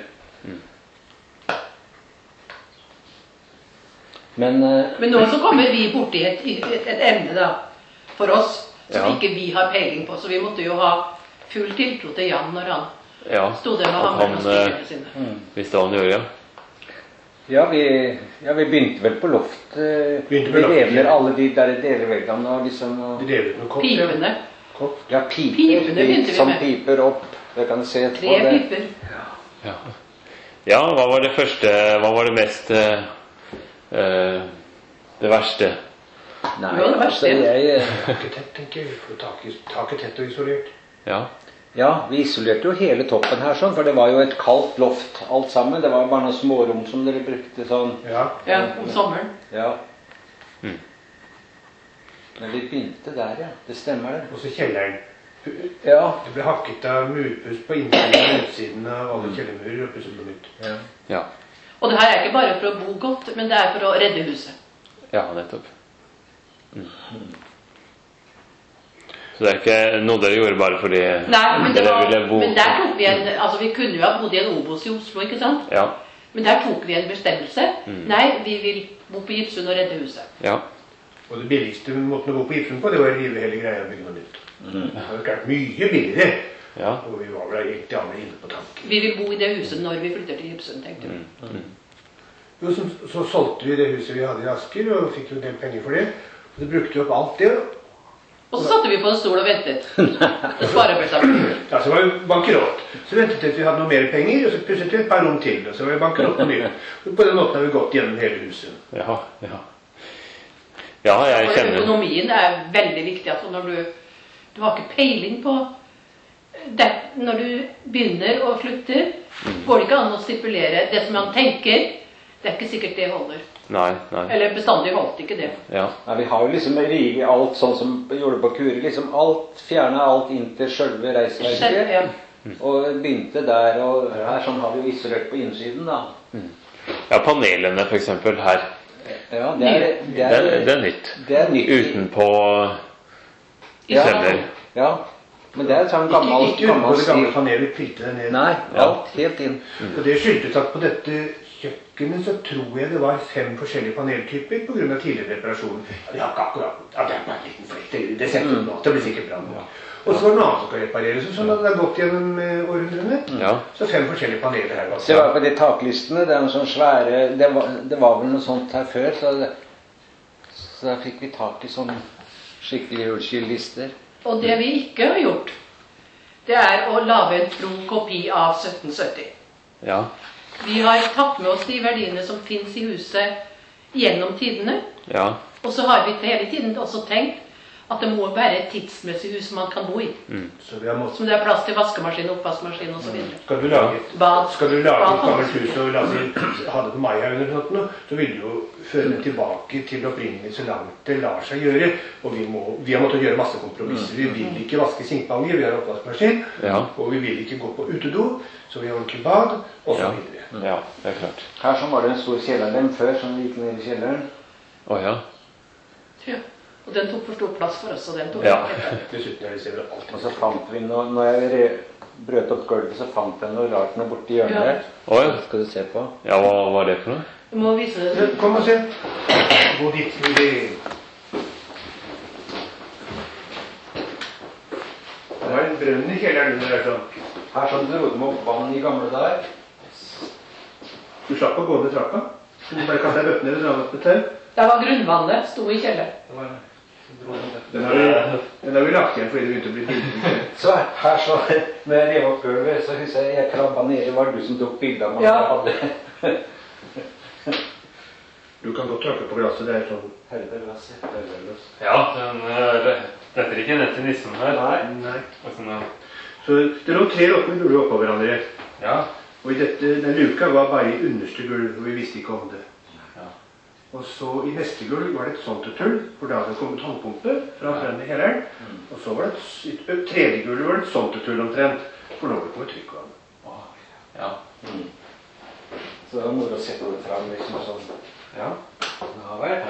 Men eh, Men nå så kommer vi borti et, et, et emne da, for oss, som Ja. ikke vi har peiling på. Så vi måtte jo ha full tiltro til Jan når han Ja. sto der med At hammeren og han eh, spikerne sine. visste hva han gjorde, ja. ja, vi, ja, vi begynte vel på loftet. Begynte på Vi loftet, rev ned ja. alle de der delveggene og liksom og, De rev ut noen kopp. ja. Pipene. Kopp. Ja, piper. Pipene begynte vi som med. piper opp. Det kan du se etterpå. Tre det. piper. Ja. Ja, hva var det første Hva var det mest eh, eh, Det verste? Nei, Jo, det altså, verste. jeg, Taket tett, tenker jeg. For taket, taket tett og isolert. Ja. ja, vi isolerte jo hele toppen her sånn, for det var jo et kaldt loft alt sammen. Det var jo bare noen smårom som dere brukte sånn. Ja. Ja, om sommeren. Ja. Mm. Men vi begynte der, ja. Det stemmer det. Og så kjelleren. Ja. Det ble hakket av murpuss på innsiden og utsiden av alle kjellermurer og pusset på nytt. Ja. Ja. Og det her er ikke bare for å bo godt, men det er for å redde huset. Ja, nettopp. Mm. Så det er ikke noe dere gjorde bare fordi Nei, men, det dere var, ville bo men der tok vi en Altså, vi kunne jo ha bodd i en Obos i Oslo, ikke sant? Ja. Men der tok vi en bestemmelse. Mm. Nei, vi vil bo på Gipsund og redde huset. Ja. Og det billigste måten å bo på Gipsund på, det var å rive hele greia og bygge noe nytt. Det hadde klart mye billigere. Ja. Og vi var vel egentlig alle inne på tanken. Vi vil bo i det huset når vi flytter til Gipsund, tenkte vi. Mm. Jo, så, så solgte vi det huset vi hadde i Asker, og fikk jo en del penger for det. Og så brukte vi opp alt det. Og så satte vi på en stol og ventet. Det svaret ble sammen. Ja, så var vi bankerott. Så ventet vi til vi hadde noe mer penger, og så pusset vi et par rom til. Og så var vi bankerott på nytt. Og på den måten har vi gått gjennom hele huset. Ja. Ja. Ja, jeg Og kjenner økonomien er veldig viktig. Altså når du, du har ikke peiling på det, når du begynner og slutter, går det ikke an å stipulere det som man tenker, Det er ikke sikkert det holder. Nei, nei. Eller bestandig holdt ikke det. Ja. Nei, vi har jo liksom riget alt sånn som vi gjorde på Kuri. Liksom alt, fjernet alt inn til selve reisverket. Ja. Og begynte der, og her sånn har vi jo isolert på innsiden, da. Ja, panelene for eksempel her. Ja, det er, det Det er, er, det er nytt. det er nytt. Utenpå Ja. celler. Ja, men det er sånn Ikke, gammel, ikke unngå gammel det gamle stil. panelet, pilte det ned. Nei, alt helt inn. Og det skyldtes at på dette kjøkkenet så tror jeg det var fem forskjellige paneltyper på grunn av tidligere reparasjon. Ja, det har ikke akkurat, ja, det er bare en liten flekk, det- det setter nå, det blir sikkert bra nå. Og så var det noe annet som kan repareres, og sånn at det har gått gjennom eh, århundrene. Ja. Så fem forskjellige paneler her. Se bare på de taklistene, det er en sånn svære, det var, det var vel noe sånt her før, så, det, så da fikk vi tak i sånne skikkelig hullskyllister. Og det vi ikke har gjort, det er å lage en tro kopi av sytten sytti. Ja. Vi har tatt med oss de verdiene som finnes i huset gjennom tidene, Ja. og så har vi hele tiden også tenkt at det må være et tidsmessig hus man kan bo i. Så vi har måttet... Som det er plass til vaskemaskin, oppvaskmaskin og så videre. Skal du lage et, Bad. skal du lage Bad. et gammelt hus og la oss ha det på Maihaugen eller noe sånt, så vil du jo føre det tilbake til opprinnelig så langt det lar seg gjøre. Og vi, må, vi har måttet gjøre masse kompromisser. Vi vil ikke vaske sinkbanger, vi har oppvaskmaskin. Ja. Og vi vil ikke gå på utedo, så vi har ordentlig bad, og så Ja. videre. Ja, det er klart. Her sånn var det en stor kjellerdem før, som gikk ned i kjelleren. Å ja. Ja. Og den tok for stor plass for oss, og den tok Ja. Dessuten er det ser alt. Og så fant vi noe, når jeg re, brøt opp gulvet, så fant jeg noe rart noe borti hjørnet Ja. her. Å ja. Det skal du se på. Ja, hva var det for noe? Du må vise det. Men Kom og se. Gå dit. Det Det var en brønn i kjelleren under der sånn. Her sånn dro de opp vann i gamle dager. Du slapp å gå ned trappa. Du bare kastet deg bøttene eller dra opp et tau. Der var grunnvannet, sto i kjelleren. Den har vi, den har vi lagt igjen fordi det begynte å bli billig. Så her så, når jeg rev opp gulvet, så husker jeg jeg krabba ned. Det var du som tok bildet av meg. Ja. Jeg hadde Du kan godt tråkke på glasset. Det er sånn. helveglass. helveglass. Ja, den detter ikke ned til nissen her. Nei. Nei. Så det lå tre råtne gulv oppå hverandre. Ja. Og i dette, den luka var bare i underste gulv, og vi visste ikke om det. Ja. Og så i neste gulv var det et sånt tull, for da hadde det kommet håndpumpe fra brønnen i kjelleren. Og så var det et, i et tredje gulv var det et sånt tull omtrent, for nå var det kommet trykkvann. Ja. Så det var moro å sette det fram liksom sånn. Ja. Ja vel.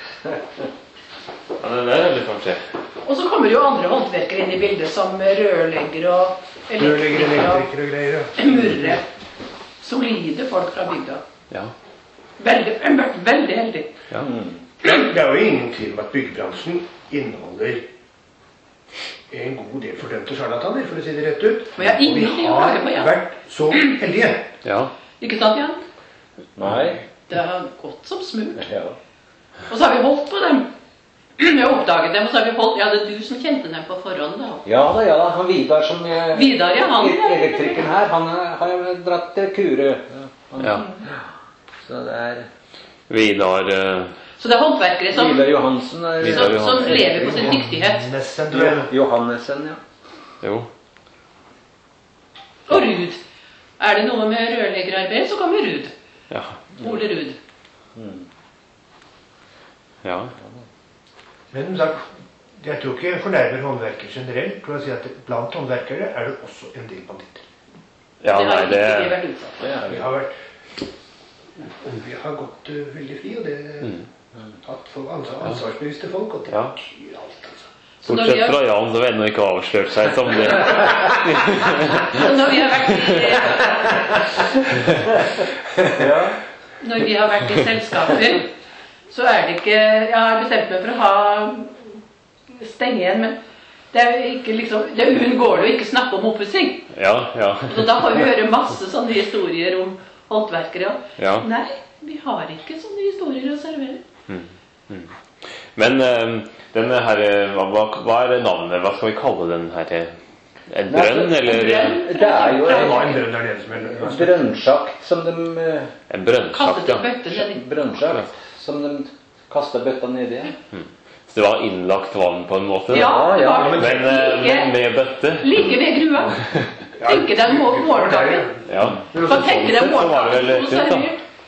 Ja, det der er litt artig. Og så kommer jo andre håndverkere inn i bildet, som rørlegger og Rørlegger, elektriker elektriker og greier. og murere. Solide folk fra bygda. Ja. Veldig, jeg har vært veldig heldig. Ja. Det er jo ingen tvil om at byggebransjen inneholder en god del fordømte sjarlataner, for å si det rett ut. Og jeg har ingenting å klage på, vi ja. har vært så heldige. Ja. Ikke sant, Jan? Nei. Det har gått som smurt. Ja. Og så har vi holdt på dem. Vi har oppdaget dem, og så har vi holdt. Ja, det er du som kjente dem på forhånd, da. Ja da, ja da. Han Vidar som eh, Vidar, ja, han elektrikeren her, han eh, har jo dratt til Kure. Han, Ja. Så det er Vidar eh, Så det er håndverkere som, Vidar Johansen er Vidar som, som Johansen. lever på sin dyktighet. Nesten, tror jeg. Johannesen, ja. Jo. Og Rud. Er det noe med rørleggerarbeid, så kommer Rud. Ja. Ole Rud. Ja. Men som sagt, jeg tror ikke jeg fornærmer håndverkere generelt. For å si at blant håndverkere er det også en del banditter. Ja, det nei, har det ikke vi vært utsatt for. Det er Vi jo. har vært vi har gått uh, veldig fri, og det hatt for ansvar, ansvarsbevisste folk, og det Ja. betyr alt, altså. Så når vi Bortsett har- fra Jan, som ennå ikke har avslørt seg som det. Så når vi har vært i, Ja. når vi har vært i selskaper, så er det ikke Jeg har bestemt meg for å ha stenge igjen, men det er ikke liksom Det er uunngåelig å ikke snakke om oppussing. Ja, ja. Så da får vi høre masse sånne historier om håndverkere. Ja. Nei, vi har ikke sånne historier å servere. Men eh, denne her, eh, hva, hva- hva er navnet? Hva skal vi kalle den her? eh? En brønn, eller Brønn. Det er jo Det var en en brønn der nede som er brønnsjakt som de eh, en brønnsjakt? Kastet Ja. en bøtte nedi. Brønnsjakt som de kasta bøtta nedi. Så det var innlagt vann på en måte? Ja, det var Men eh, like, med bøtte? like ved grua. Tenke deg må- morgendagen. Ja. Kan tenke deg Så var det vel morgendagen. fint, da. servert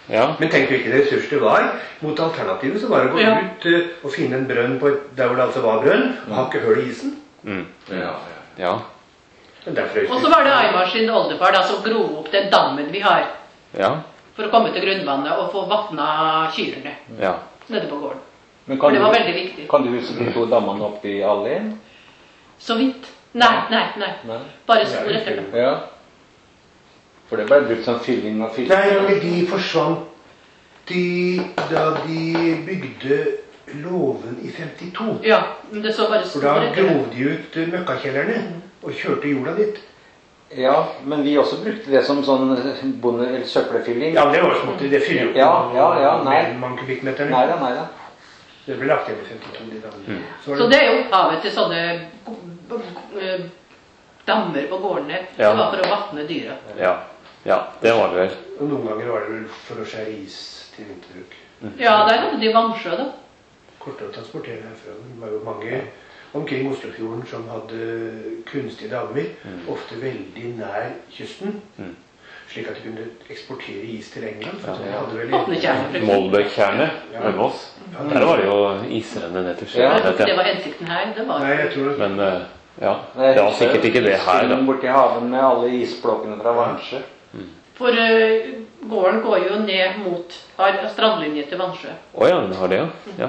Ja. Men tenk hvilken ressurs det var. Mot alternativet så var det å gå Ja. ut eh, og finne en brønn på et, der hvor det altså var brønn, og hakke hull i isen. Mm. Ja, ja. Ja. Men derfor Og så var det Aimar sin oldefar da, som grov opp den dammen vi har, Ja. for å komme til grunnvannet og få vatna kyrne Ja. nede på gården. Men For kan det du, var veldig viktig. kan du huske de to dammene oppe i Allén? Så vidt. Nei, nei, nei. Nei? Bare spor etter det. Ja. For det ble brukt som fylling av fisk. Nei, men de forsvant de, da de bygde låven i femtito. Ja, men det så bare For spor da etter det. grov de ut eh, møkkakjellerne og kjørte jorda dit. Ja, men vi også brukte det som sånn bonde- eller søppelfylling. Ja, det var så måtte det fylle opp Ja, ja, ja, nei. mange kubikkmeter. Nei da, nei da. Det ble lagt igjen i femtito. De damene. Så var Så det er jo opphavet til sånne eh, dammer på gårdene. Ja. Det var for å vatne dyra. Ja. Ja, det var det vel. Og noen ganger var det vel for å skjære is til vinterbruk. Ja, der hadde de vannsjø, da. Kortere å transportere herfra. Det var jo mange omkring Oslofjorden som hadde kunstige dammer, ofte veldig nær kysten, Mm. slik at de kunne eksportere is til England. For Ja. de hadde vel Vatnetjerner, for eksempel. Molbøktjernet ved Moss. Der var det jo isrenne ned til sjøen. Jeg tror vet ikke det jeg. var hensikten her. Det var Nei, jeg tror det. Men eh, ja, det var sikkert ikke det her, da. Borti haven med alle isblokkene fra Vansjø. For eh, gården går jo ned mot har strandlinje til Vannsjø. Å ja, den har det, ja. ja.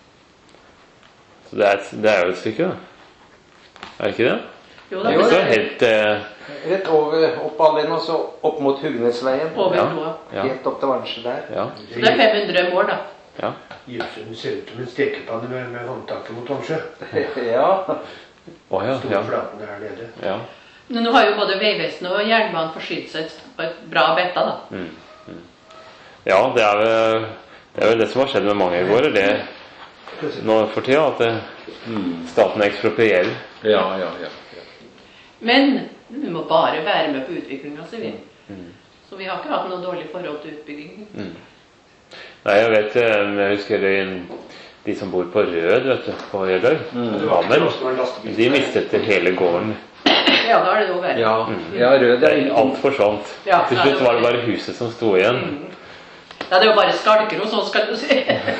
Så det er, et, det er jo et stykke, da. Er det ikke det? Jo Det da, er Jo, ikke det så helt eh, Rett over, opp Allén og så opp mot Hugnesveien. over Ja. broa. Ja. Helt opp til Vansjø der. Ja. Så det er fem hundre mål, da. ja. Gipsund ser ut som en stekepanne med, med håndtaket mot Vansjø. Ja. Å ja. Store Ja. flatene her nede. ja. Men nå har jo både Vegvesenet og jernbanen forsynt seg på et bra betta, da. Ja, det er, vel, det er vel det som har skjedd med mange gårder, det nå for tida, at det, staten eksproprierer. Ja, ja, ja. Men vi må bare være med på utviklinga, sier vi. Så vi har ikke hatt noe dårlig forhold til utbygging. Nei, jeg vet, eh, jeg husker det, de som bor på Rød, vet du, på Jeløy, Hamel, de mistet hele gården. Ja, da er det jo verre. Ja, ja rød Det er er alt forsvant. Ja, Til ja, slutt det var var- det bare huset som sto igjen. Ja, det er jo bare skalker og sånn, skal du si.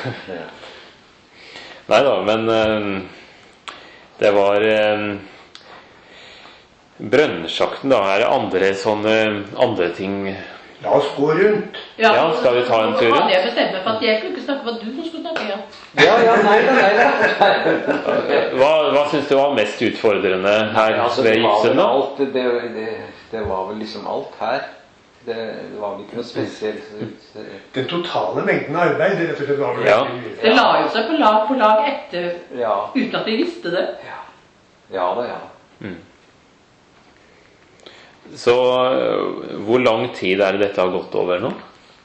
Nei da, men eh, det var eh, Brønnsjakten, da. Er det andre sånne andre ting? La oss gå rundt. Ja, skal vi ta en tur? Nå hadde jeg bestemt meg for at jeg skulle ikke snakke, det var du som skulle snakke, ja. Ja, ja, nei da, nei da. Hva, hva syns du var mest utfordrende her Altså, ved det var Gipsund, vel da? alt, det, det, det var vel liksom alt her. Det, det var vel ikke noe spesielt. Den totale mengden arbeid, det rett og slett var vel Ja. veldig mye. Det la jo seg på lag på lag etter, Ja, uten at vi visste det. ja da, ja. Så øh, hvor lang tid er det dette har gått over nå?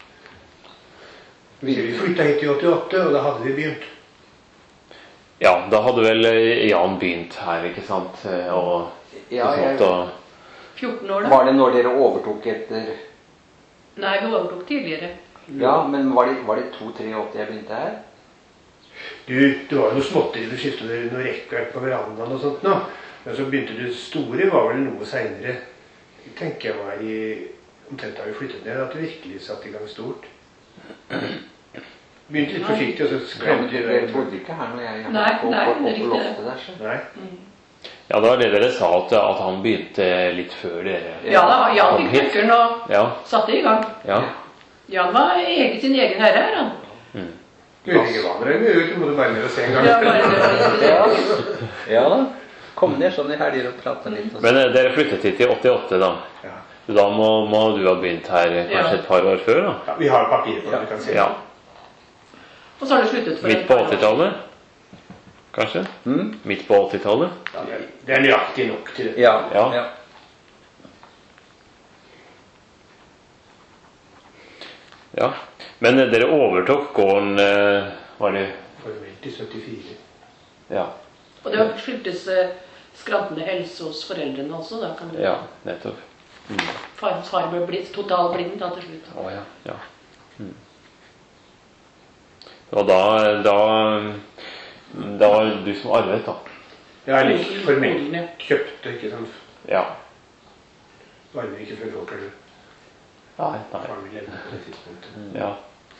Vi flytta hit i åttiåtte, og da hadde vi begynt. Ja, da hadde vel øh, Jan begynt her, ikke sant? Eh, Og Ja, sånt, jeg, og, fjorten år, da. var det når dere overtok etter Nei, vi overtok tidligere. Ja, men var det, var det to tretti jeg begynte her? Du, det var jo noe småtteri, du skiftet noe rekkverk på verandaen og sånt nå. Men så begynte det store, var vel noe senere. Jeg tenker jeg var i omtrent da vi flyttet ned, at det virkelig satt i gang stort. Begynte litt forsiktig, og så Ja, men klemte vi dere det. bodde ikke her når jeg Nei, på, nei, på, det er på, riktig på det. loftet der. Så. Nei. ja, det var det dere sa, at, at han begynte litt før dere. Ja da, Jan kom fikk hit. nøkkelen og Ja, satte i gang. ja. Jan var egen, sin egen herre her, han. Du vet ikke hva med det, du må du bare ned og se en gang. Ja, bare det. Ja. ja da. Kom ned sånn i helger og prate litt. Og så. Men eh, dere flyttet hit i åttiåtte, da. Ja. Da må, må du ha begynt her eh, kanskje Ja. et par år før, da? Ja, vi har papir på det, vi kan se. Ja. Og så har det sluttet for Midt på åttitallet? Kanskje? Mm? Midt på åttitallet? Ja, det er- det er nøyaktig nok til det. Ja. Ja. ja. Ja. Men eh, dere overtok gården eh, Var det Formelt i syttifire. Ja. Og det skyldtes eh, skrantende helse hos foreldrene også, da kan du Ja, nettopp. Far, far ble blitt totalblind da til slutt. Å ja. ja. Mm. Og da, da Da var det du som arvet, da. Ja, litt formelt kjøpte, ikke sant? Ja. Varmer ikke før folk er død. Nei, nei. Faren min levde på det tidspunktet. Ja.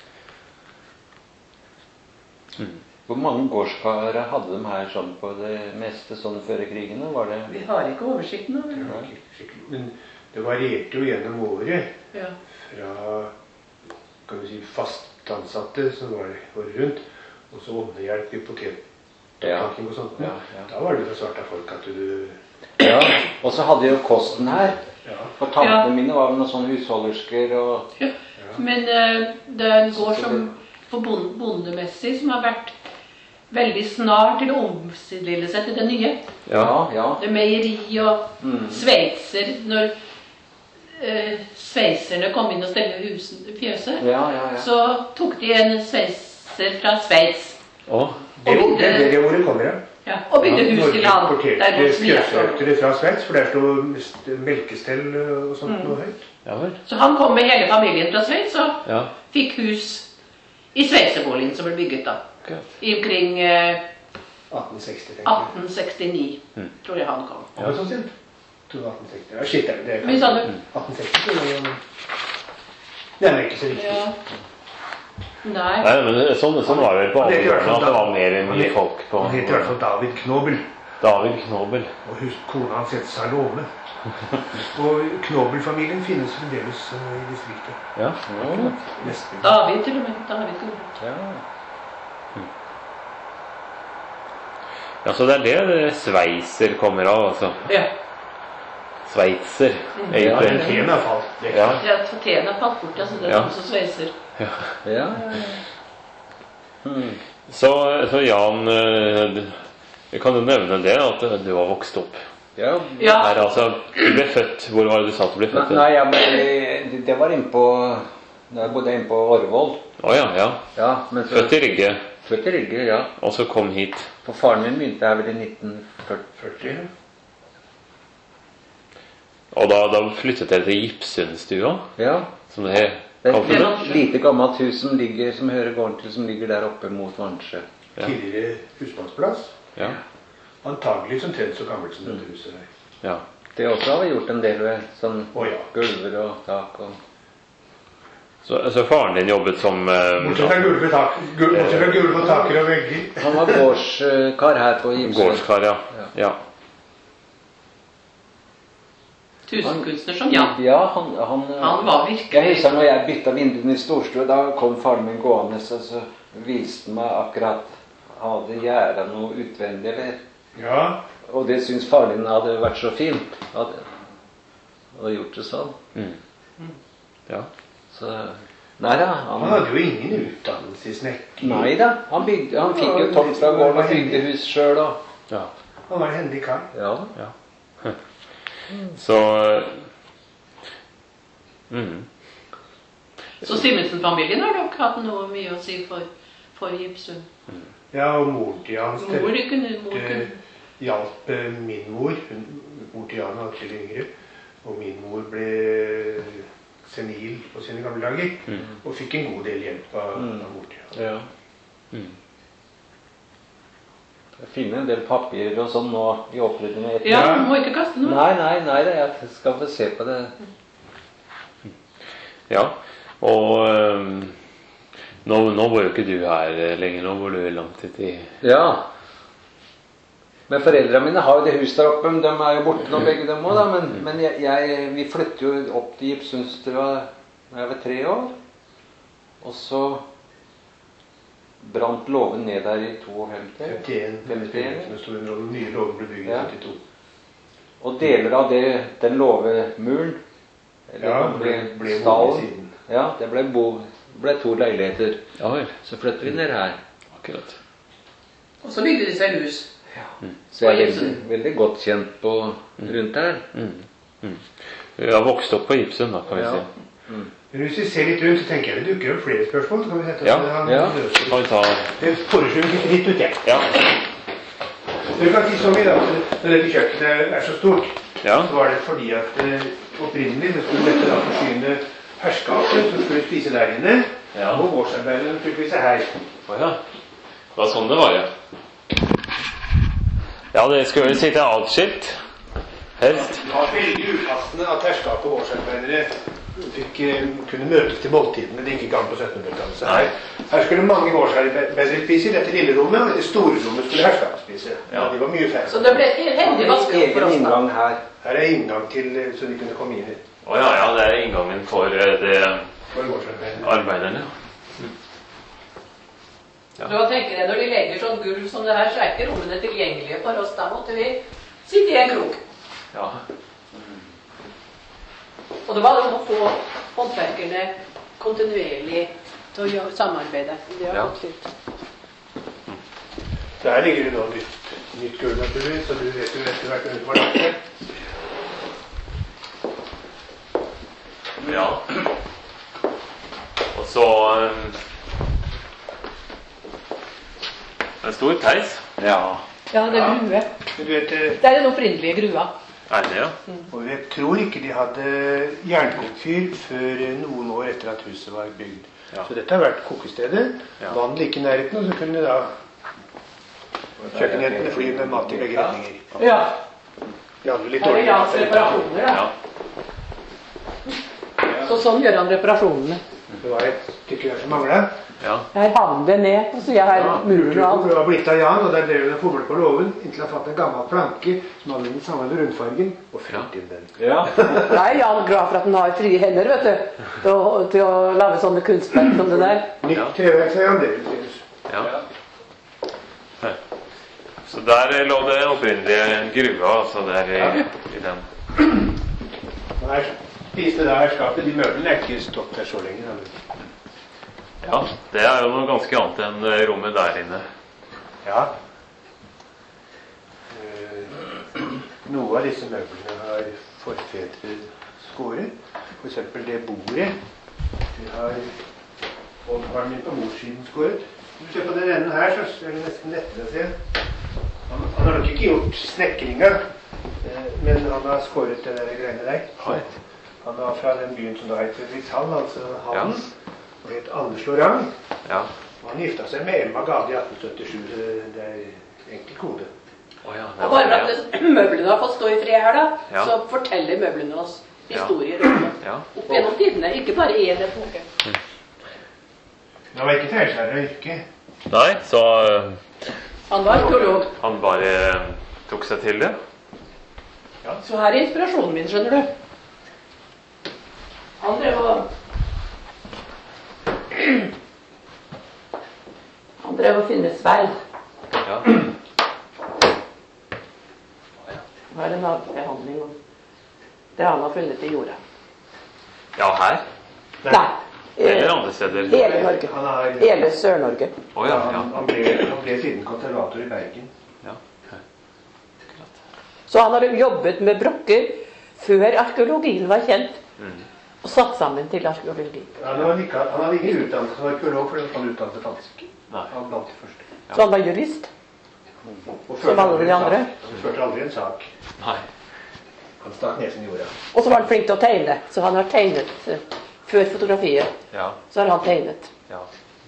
Mm. Hvor mange gårdskarer hadde de her sånn på det meste sånn før krigene? Var det Vi har ikke oversikten over Det det. var ikke skikkelig- Men det varierte jo gjennom året. Ja. Fra kan vi si, fast ansatte som var året rundt, og så åndehjelp i potetplanting og sånt. Ja, ja. Da var det jo så svart av folk at du Ja, og så hadde jo kosten her. Ja. For tantene Ja. mine var vel noen sånne husholdersker og Ja. Men eh, det er en gård som for bond- bondemessig som har vært veldig snar til å omstille seg til det nye. Ja, ja. Det er meieri og Mm. sveitser. Når eh, sveitserne kom inn og stelte husen, fjøset, Ja, ja, ja. så tok de en sveitser fra Sveits. Å, Det er det er det ordet kommer av. Ja, og bygde hus til han. Norge Der hvor importerte smia står. fjøsrøktere fra Sveits, for der sto mest- melkestell og sånt Mm. noe høyt. ja vel. Så han kom med hele familien fra Sveits og Ja, fikk hus i sveitserboligen som ble bygget da. akkurat. Omkring eh, atten seksti, tenker jeg. atten sekstini, Mm. tror jeg han kom. Ja, sånn sett. To atten seksti. Ja, shit, det er Men sa du? atten seksti, så det er jo- det er vel ikke så viktig. Ja. Nei. Nei, men det- sånn, sånn var det vel på Han alle heter i hvert fall gårdene, at det Da- var mer enn han ni het- folk på Han heter i hvert fall David Knobel, David Knobel. og hus, kona hans heter Salome. Og Knobel-familien finnes fremdeles eh, i distriktet. Ja. Nesten. David til og med. David Gulbrand. Ja. ja, så det er det, det sveiser kommer av, altså. Ja. Sveitser, Ja, egentlig. Tena falt vekk. Ja, Ja, Tena falt bort, altså. Det Ja. er også sveiser. Ja, ja. Hmm. så, så Jan, eh, du- vi kan jo nevne det, at du har vokst opp. Ja. Ja. Her, altså, du ble født, hvor var det du sa at du ble Nei, født? nei ja, men det, det var innpå Da jeg bodde innpå Årvoll. Å ja, ja. Ja, men så, Født i Rygge, Født i Rygge, ja. og så kom hit. For faren min begynte her vel i nitten førti. Og da, da flyttet dere til Gipsundstua, Ja. som det Det er kalte et det. lite, lite gammelt hus som ligger, som hører gården til, som ligger der oppe mot Vansjø. Ja. Tidligere husmannsplass. Ja, Antagelig som trent så gammelt som dette huset her. ja. Det også har vi gjort en del ved. Sånn Å ja. gulver og tak og Så, så faren din jobbet som eh, Bortsett fra gulv på tak, gul- bortsett fra gulv på taker og vegger. Han var gårdskar her på Gipsøy. gårdskar, ja. ja. Tusenkunstner som Jan. Ja, han, han, Han var virkelig- Jeg husker når jeg bytta vinduene i storstua, da kom faren min gående og så viste han meg akkurat Han hadde gjerda noe utvendig, eller Ja, Og det syns faren din hadde vært så fint. At hadde gjort det sånn. Mm. ja. Så Nei da. han Han, hadde jo ingen utdannelse i snekking. nei da. Han, bygde, han fikk jo tomt fra gården og bygde hus sjøl og ja. Han var en hendig kar. Ja. ja. Så mm. Så Simensen-familien har nok hatt noe mye å si for, for Gipsund. Ja, og moren til Jan Mor kunne, mor Det kunne. hjalp eh, min mor. Hun, mor til Jan var til yngre. Og min mor ble senil på sine gamle dager. Mm. Og fikk en god del hjelp av, Mm. av mor til Jan. ja. Mm. Jeg finner en del papirer og sånn nå i oppryddingen etter. Ja, du må ikke kaste noe. Nei, nei, nei, da, jeg skal få se på det. Ja. Og eh, nå, nå bor jo ikke du her eh, lenger. Nå bor du langt ute i Ja. Men foreldrene mine har jo det huset der oppe, men de er jo borte nå begge dem også, da. Men, men jeg, jeg, vi flytter jo opp til Gipsundstua da jeg var tre år. Og så brant låven ned der i femtifem. femtien. femtien. Som det sto under, og den nye loven ble bygget i Ja. syttito. Og deler av det, den låvemuren, eller Ja, den ble, ble stallen, bolig siden. ja, det ble, bo, ble to leiligheter. Ja vel. Så flytter vi ned her. Akkurat. Og så bygde de seg hus. Så jeg er veldig, veldig godt kjent på rundt her. Mm. Mm. Jeg har vokst opp på Gipsund, da, kan vi Ja. si. Men hvis vi ser litt rundt, så tenker jeg det dukker opp flere spørsmål. Så kan vi sette oss Ja, ned, han ja. løser. Kan vi ta Det foreslår vi litt ut, jeg. Ja. Du kan si så mye da, at når dette kjøkkenet er så stort, Ja. så var det fordi at eh, opprinnelig så skulle dette da forsyne herskapet som skulle spise der inne, Ja. og gårdsarbeiderne skulle spise her. Å ja. Det var sånn det var, ja. Ja, det skulle vel sitte atskilt. Helst. Det var veldig upassende at herskapet og gårdsarbeidere fikk eh, kunne møtes til måltidene. Det gikk ikke an på syttenhundretallet. Så her, her skulle mange gårdsherrer spise i dette lille rommet, og i det store rommet skulle herskapet spise. Ja. De var mye færre. Så det ble heldig vaskerom for Egen oss, da. inngang her. Her er inngang til, eh, så de kunne komme inn i Å ja, ja, det er inngangen for eh, det for gårdsarbeiderne. arbeiderne. Så hva tenker jeg, når de legger sånn gulv som det her, så er ikke rommene tilgjengelige for oss. Da måtte vi sitte i en krok. Ja. Og det var om å få håndverkerne kontinuerlig til å gjøre samarbeide. Det har Ja. gått fint. Der ligger det nå nytt, nytt gulv, naturligvis, så du vet jo etter hvert hvem som har lagt det. Ja. Og så um, en stor peis. Ja. Ja, det er grue. Men du vet, eh, Det er den opprinnelige grua. Er det, ja? og jeg tror ikke de hadde jernkomfyr før eh, noen år etter at huset var bygd. Ja. Så dette har vært kokestedet. Ja. Vann like i nærheten, og så kunne da kjøkkenjentene fly med mat i begge retninger. Ja. De hadde litt Her er dårlig Jans reparasjoner, da. Ja. Så sånn gjør han reparasjonene. Det var et stykke der som manglet. Ja. Her hang det ned på siden her, Ja, muren og alt. det var blitt av Jan, og der drev han fomlet på låven inntil han fant en gammel planke som hadde den samme rundfargen, og fylte inn den. Ja. Da er Jan glad for at han har frie hender, vet du, til å, til å lage sånne kunstverk som det der. Nytt Ja. treverk, sier han, det synes. Ja. Her. Så der eh, lå det opprinnelige grua, altså der i, i den. Og her spiste da herskapet. De møblene er ikke stått der så lenge. Da. Ja, det er jo noe ganske annet enn eh, rommet der inne. Ja. Eh, Noe av disse møblene har forfedre skåret. For eksempel det bordet. Det har oldfaren min på morssiden skåret. Hvis du ser på den enden her, så er det nesten lettere å se. Han, han har nok ikke gjort snekringa, eh, men han har skåret det der greiene der. Oi. Han var fra den byen som da heter Fredrikshall, altså Halden, Ja. og het Anders Lorang. Ja. Og han gifta seg med Emma Gade i atten syttisju. så Det er enkel kode. Å ja, det Og var bare det. at møblene har fått stå i fred her, da, Ja. så forteller møblene oss Ja. historier om det. Ja. Opp gjennom tidene, ikke bare i en epoke. Det var ikke feilskjæret av yrke. Nei, så eh, Han var arkeolog. han bare eh, tok seg til det. Så her er inspirasjonen min, skjønner du. Han drev og Han drev og finne speil. Ja. Nå er det en avbehandling om det han har funnet i jorda. Ja, her. Nei. Eller eh, andre steder. Hele Norge. Han, har, Hele Sør-Norge. Å ja, ja. han, han, ble, han ble siden konservator i Bergen. Ja. Så han har jobbet med brokker før arkeologien var kjent, Mm. og satt sammen til arkeologi. Han hadde ikke, han hadde ikke utdannelse som arkeolog, for den sånn utdannelse fantes ikke. Nei. Han var blant de første. Så han var jurist. Og Som førte alle aldri de en andre. sak. Han førte aldri en sak. Nei. Han stakk nesen i jorda. Og så var han flink til å tegne, så han har tegnet eh, før fotografiet. Ja. Så har han tegnet. Ja.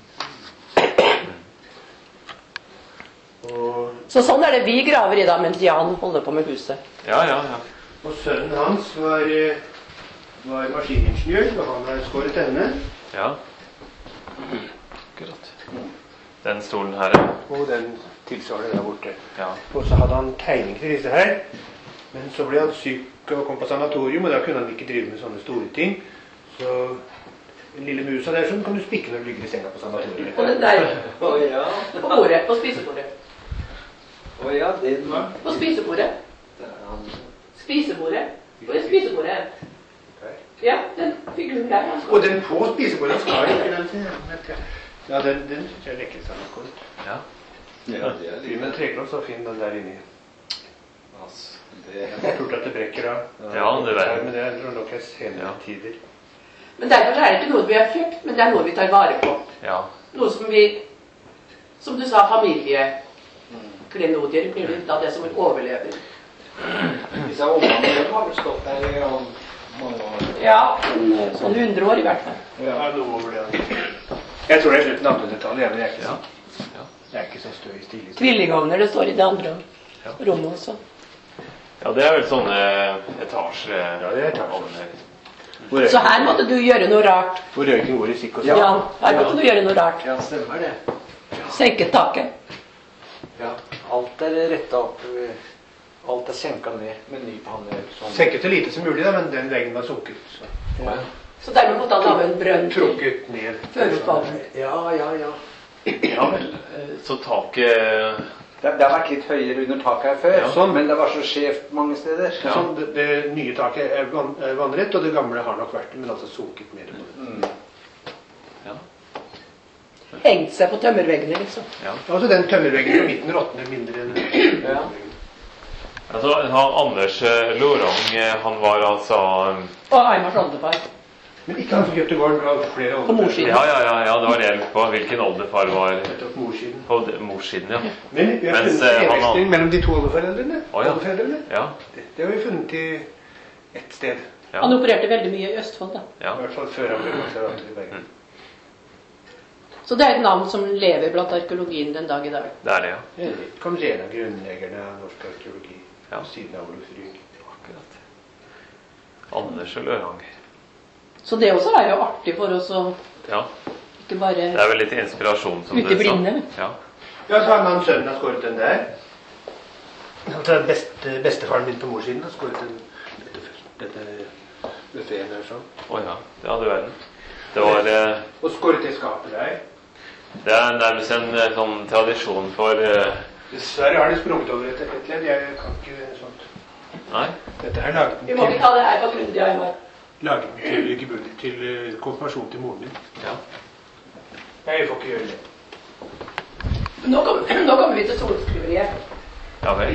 Og, Så sånn er det vi graver i da, mens Jan holder på med huset. Ja, ja, ja. og sønnen hans var, eh, var maskiningeniør, og han har skåret denne. Ja. Akkurat. Den stolen her, ja. Og den tilsvarende der borte. Ja. Og så hadde han tegning til disse her. Men så ble han syk og kom på sanatorium, og da kunne han ikke drive med sånne store ting. Så den lille musa der sånn kan du spikke når du ligger i senga på sanatoriet. Og den der Å ja. på bordet, på spisebordet. Å ja, den var På spisebordet. Spisebordet. Hvor er spisebordet? Ja, den figuren der. Altså. Og den på spisebordet skal jo ikke den til. Ja, den, den synes jeg er lekkert sammen. Ja. Ja, det er Finn litt en trekloss og finn den der inni. altså, det Jeg har tort at det brekker da. Ja, det vet jeg. Men det er nok en senere Ja. tider. Men derfor er det ikke noe vi har kjøpt, men det er noe vi tar vare på. Ja. Noe som vi, som du sa, familieklenodier blir det ut av det som overlever. Disse ungene de har vel stått der i om mange år. Ja, en, sånn hundre år i hvert fall. Ja, noe over det. Jeg tror det er slutten av attenhundretallet, jeg, men jeg er ikke Ja. så, jeg er ikke så støy i stilig. Tvillingovner, det står i det andre Ja. rommet også. Ja, det er vel sånne etasje... Ja, det er etasje. ovner. Hvor Så her måtte du gjøre noe rart. Hvor røyken går i sikk og Ja, sånn. her måtte du gjøre noe rart. Ja, stemmer det. Senket taket. Ja, alt er retta opp. Alt er senka ned med ny panel. Sånn. Senket så lite som mulig, da, men den veggen var sunket. Så. Ja. Så dermed måtte han lage en brønn til Trukket ned. førerspalten. ja, ja, ja. Ja vel. Eh, Så taket Det, det har vært litt høyere under taket her før, Ja. Sånn. men det var så skjevt mange steder. Ja. Sånn, det, det nye taket er vann, er vannrett, og det gamle har nok vært det, men altså sunket mer. Mm. Ja. Hengt seg på tømmerveggene, liksom. ja. Altså den tømmerveggen på midten råtner mindre enn Ja. Altså, han, Anders eh, Lorang, eh, han var altså Og Eimars oldefar. Men ikke han som kjøpte gården av flere På morssiden. Ja, ja, ja, ja, det var det jeg lurte på. Hvilken oldefar var Nettopp morsiden. på de- morssiden, ja. Men vi har Mens, funnet eh, han- treveksling mellom de to oldeforeldrene. Å, ja. oldeforeldrene. Ja, Det, det har vi funnet i ett sted. Han ja, opererte veldig mye i Østfold, da. ja. I hvert fall før han ble konservator i Bergen. Så det er et navn som lever blant arkeologien den dag i dag. Det er det, ja. Det kom en av grunnleggerne av norsk arkeologi Ja. ved siden av Oluf Rygg. Akkurat. Anders og Lørang. Så det også er jo artig for oss å Ja, ikke bare det er vel litt inspirasjon, som Ute du i blinde. sa. Ja. Ja, så har han sønnen har skåret den der. Altså beste, bestefaren min på morssiden har skåret den, dette, dette buffeten her sånn. Å ja, ja, du verden. Det var eh, Og skåret det skapet der. Det er nærmest en eh, sånn tradisjon for eh, Dessverre har de sprunget over et, et ledd. Jeg kan ikke sånt. Nei? Dette her laget Vi den må ikke til, ta det her for grundig, Eimar. laget den til, gebur- til eh, konfirmasjon til moren min. Ja. Jeg får ikke gjøre det. Nå kommer, nå kommer vi til solskriveriet. Ja vel.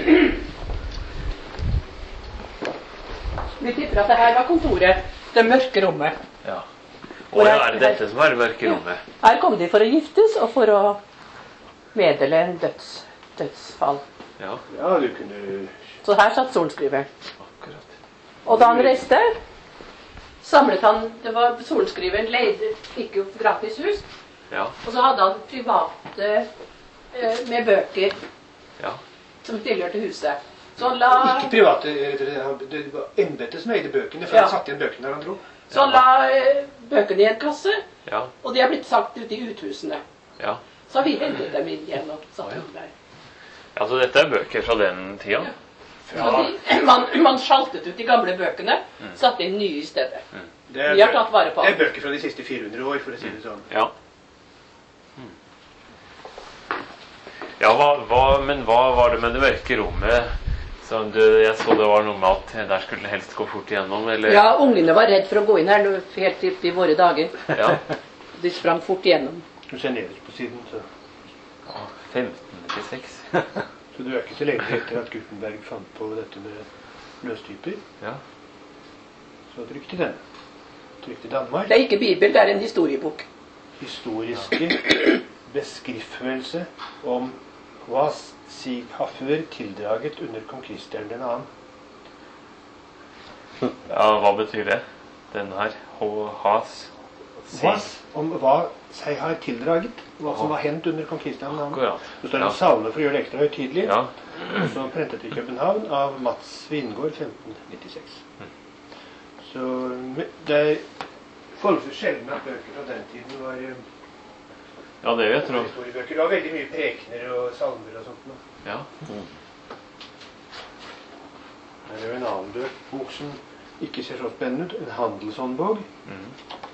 Vi tipper at det her var kontoret. Det mørke rommet. Ja. Og er det dette som er det mørke rommet? Her kom de for å giftes og for å meddele en døds, dødsfall. Ja, Ja, du kunne... Så her satt sorenskriveren. akkurat. Og da han reiste, samlet han det var Sorenskriveren leide ikke opp gratis hus, Ja, og så hadde han private eh, med bøker ja. som tilhørte huset. Så han la, Ikke private, eh, det var embetet som eide bøkene, for Ja. han satte igjen bøkene når han dro. så han la eh, bøkene i en kasse, Ja, og de er blitt sagt ute i uthusene. ja. Så vi hentet dem inn igjen og satte dem der. Ja, så dette er bøker fra den tida? Så de, man, man sjaltet ut de gamle bøkene, satte inn nye i stedet. Det er, Vi har tatt vare på det alt. er bøker fra de siste fire hundre år, for å si det sånn. Ja. Hmm. Ja, hva, hva, men hva var det med det mørke rommet? Som du, jeg så det var noe med at der skulle det helst gå fort igjennom, eller? Ja, ungene var redd for å gå inn her nå, helt til i våre dager. Ja. De sprang fort igjennom. Du ser nederst på siden, så, femten nittiseks. så det er ikke så lenge etter at Gutenberg fant på dette med løstyper. Ja. Så trykte den. Trykte Danmark. Det er ikke Bibel, det er en historiebok. Historiske beskrivelse om hva Sig Hafur tildraget under kong Kristian den annen. Ja, hva betyr det? Den her? H-has? Hva, om hva seg har tildraget, hva som var hendt under kong Kristian den annen. Akkurat. Så står det Ja. en salme for å gjøre det ekstra høytidelig. Ja. Og så prentet i København av Mats Vingård femten nittiseks. Så me- det er forholdsvis sjelden at bøker fra den tiden var eh, Ja, det vil jeg tro. historiebøker. Det var veldig mye prekener og salmer og sånt. nå. Ja. Her er jo en annen bøk, bok som ikke ser så spennende ut. En handelshåndbok. Mhm.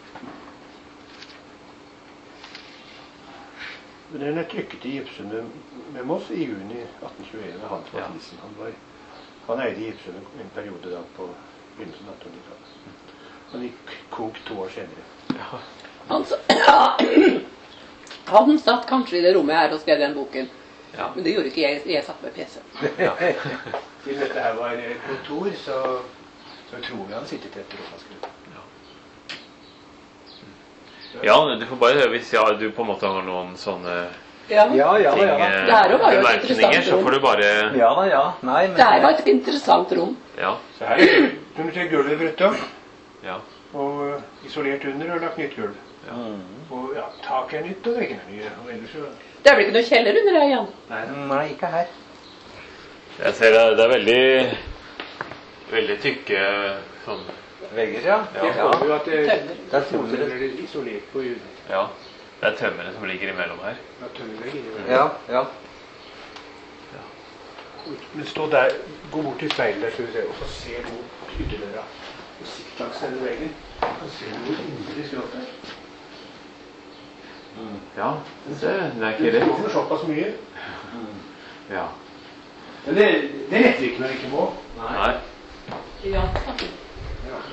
Den er trykket i Gipsund med, med Moss i juni atten tjueen med Hans Ja. Mathisen. Han, var, han eide Gipsund en periode da på begynnelsen av attenhundretallet. Han gikk konk to år senere. Ja. Han, sa- han satt kanskje i det rommet her og skrev den boken. Ja. Men det gjorde ikke jeg. Jeg satt med P C. Siden dette her var et kontor, så, så tror vi han sittet etter å ha skrevet. Ja, du får bare høre hvis ja, du på en måte har noen sånne Ja. Ja, ja, ting, ja. eh, Det her var jo et bemerkninger, interessant så rom. får du bare Ja da, ja. Nei, men Det her var et interessant rom. Ja. Så her kan du se gulvet brutt opp, Ja. og uh, isolert under og lagt nytt gulv. Ja. Og ja, taket er nytt, og veggene er nye. Og ellers så... Det er vel ikke noe kjeller under her igjen? Nei, Nei, ikke her. Jeg ser det, det er veldig veldig tykke sånn Vegger, ja. Ja. Det kommer jo at det, Det er tømmeret. blir isolert på jorden. Ja. Det er tømmeret som ligger imellom her. Ja, tømmervegg inni. Ja, ja. Men stå der, gå bort til speilet der, skal vi se, og så se mot hyttedøra. Og sikt langs denne veggen. Så ser du hvor inderlig skrått er. Ja, det, det er ikke Det rett. står for såpass mye. Ja. Men det, det retter ikke når det ikke må. Nei. Ja. Ja.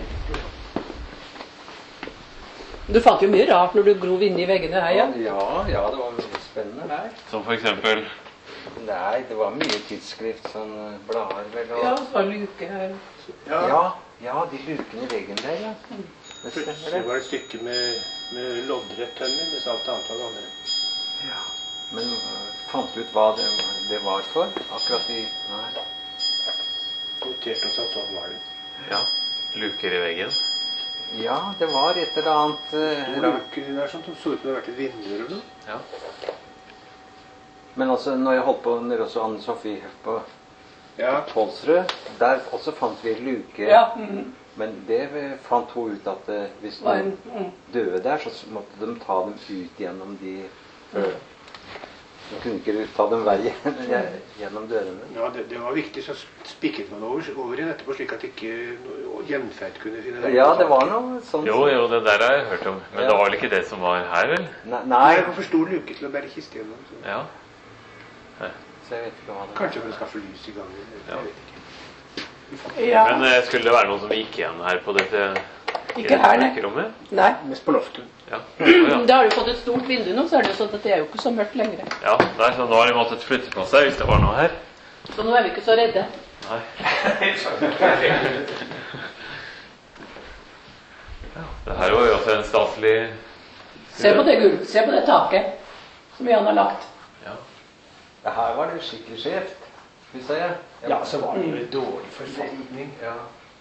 Du fant jo mye rart når du grov inni veggene her, ja. Ja, ja, det var mye spennende der. Som for eksempel Nei, det var mye tidsskrift, sånn eh, blader vel og Ja, så var det luke her. Ja. ja, ja, de lukene i veggen der, ja. Det stemmer Plutselig det. var det et stykke med, med loddrett tømmer, mens alt annet var andre. Ja. Men eh, fant du ut hva det, det var for? Akkurat i Nei. Noterte oss at sånn var det. ja, luker i veggen. Ja, det var et eller annet eh, To rart. luker der sånn, som så ut som det hadde vært et vindu eller noe. Ja. Men altså, når jeg holdt på nede hos Anne Sofie på Ja. Tolsrød, der også fant vi en luke. Ja. Mm. Men det fant hun ut at eh, hvis Var noen en, mm. døde der, så måtte de ta dem ut gjennom de øh, De kunne ikke ta dem vei gjennom dørene. Ja, det, det var viktig, så spikket man over, over igjen etterpå, slik at ikke noe hjemferd kunne finne det. Ja, det var noe sånt. Jo, jo, det der har jeg hørt om. Men Ja. det var vel ikke det som var her, vel? Nei, Nei, nei, det var for stor luke til å bære kiste gjennom. Så. Ja. så jeg vet ikke hva det var. Kanskje for å skaffe lys i gangen. Ja. Jeg vet ikke. Ja. Men eh, skulle det være noe som gikk igjen her på dette Ikke her, nei. lekkerommet? Nei. Mest på loftet. Ja. Å, ja. Da har du fått et stort vindu nå, så er det jo sånn at det er jo ikke så mørkt lenger. Ja, nei, så nå har de måttet flytte på seg hvis det var noe her. Så nå er vi ikke så redde. Nei. Ja, det her var jo også en staselig Se på det gulvet, se på det taket som Jan har lagt. Ja. Ja, her var det jo skikkelig skjevt, hvis jeg. Ja, så var det jo en dårlig forfaltning. Ja.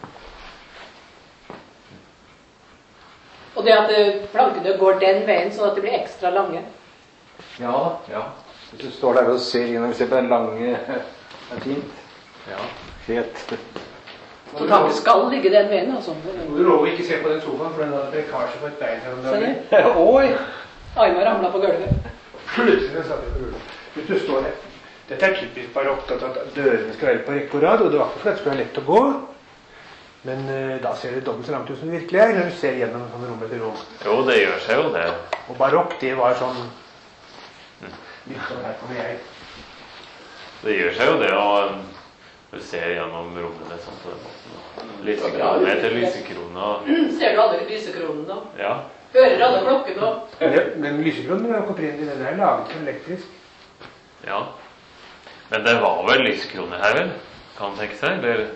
Og det at eh, plankene går den veien, sånn at de blir ekstra lange. Ja, ja. Hvis du står der og ser innover, ser på den lange, det er fint. Ja. Helt. Så taket skal ligge den veien, altså. Du lover ikke se på den sofaen, for den hadde brekkasje på et bein her om Se dagen. der. Oi! Aima ramla på gulvet. Plutselig satt jeg på gulvet. Hvis du står her. Dette er typisk barokt, at at dørene skal være på rekke og rad, og det var ikke for at det skulle være lett å gå. Men eh, da ser det dobbelt så langt ut som det virkelig er, når du ser gjennom sånn rom etter rom. Jo, det gjør seg jo det. Og barokk, det var sånn litt sånn her kommer jeg. Det gjør seg jo det å du ser gjennom rommene sånn på den måten. Lysekrone etter lysekrone og Ser du alle lysekronene da? ja. Hører alle klokkene og Men, men lysekronen er jo opprinnelig, den er laget som elektrisk. Ja. Men det var vel lysekroner her, vel? Kan man tenke seg? Eller?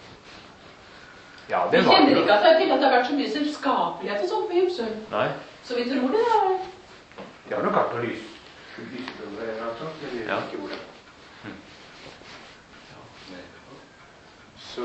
Ja, Vi det var kjenner jo. ikke at det, til at det har vært så mye selskapelighet og sånt på Himsøy. Nei? Så vi tror det er Det har nok hatt noe lys. Lysekroner eller noe sånt, men vi vet Ja. ikke hvor det er. Så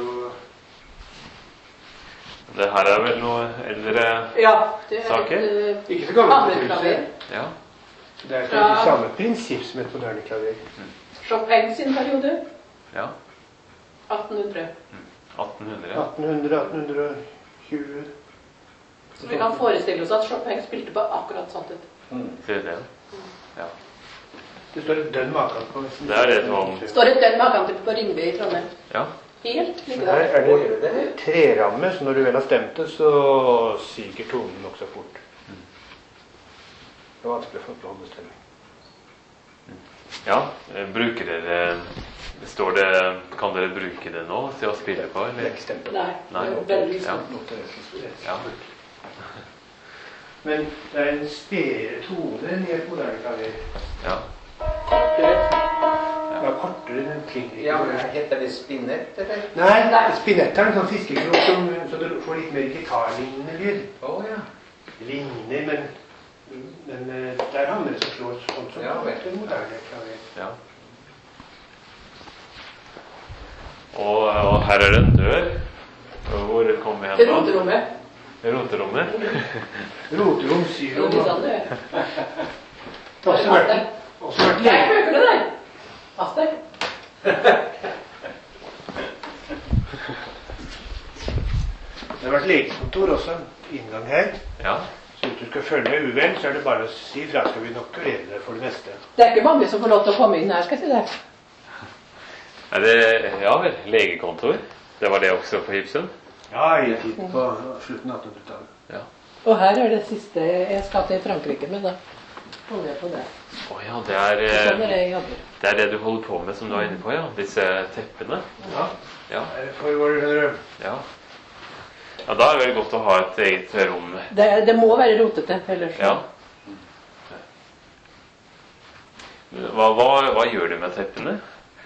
Det her er vel noe eldre Ja, det er Saker? et uh, ikke så gammelt hammerklaver. huset. Ja. Det er kanskje samme prinsipp som et moderne klaver. Chopin sin periode. Ja. atten hundre. atten hundre. atten hundre, atten tjue. Så vi kan forestille oss at Chopin spilte på akkurat sånt et. Sier det. Ja. Det står et dønn maken på. Det er det som- Står et den maken til på Ringby i Trondheim. Ja. Helt Her likedan. er det treramme, så når du vel har stemt det, så siger tonen nokså fort. Det er vanskelig å få til å holde stemning. Ja. eh, Bruker dere Står det Kan dere bruke det nå til å spille på, Det er eller? ikke stemt. Nei, Nei. det er veldig Ja. sånn. Ja. Men det er en spedere tone enn i et moderne klaver. Ja. Det er kortere enn klinger. Ja, men heter det spinett, eller? Nei, spinett er en sånn fiskekrok som så du får litt mer gitarlignende lyd. Å ja. Ligner, men, men eh, det er andre som slår sånn som Ja, vel. et moderne klaver. Ja. Og, og her er det en dør. Og hvor kommer vi Til hen da? roterommet. Roterommet. Roterom, Det er syrom litt og sånn det er. det har også vært, også vært Jeg lege. bruker det der. Aster. Det har vært legekontor også, inngang her. Ja. Så hvis du skal følge uvel, så er det bare å si fra, skal vi nok kurere deg for det meste. Det er ikke mange som får lov til å komme inn her, skal jeg si det. Er det, ja vel, legekontor? Det var det også på Hipsund? Ja, i tiden på slutten av attenhundretallet. Ja. Og her er det siste jeg skal til Frankrike med, da. Holder jeg på det. Åja, det er, Sånn er eh, det jeg jobber. det er det du holder på med som du var inne på, ja. Disse teppene. Ja, Ja, det er for vår skjønner du. ja. Ja, da er det vel godt å ha et eget rom. Det, det må være rotete, ellers. Ja. Hva, hva, hva gjør du med teppene?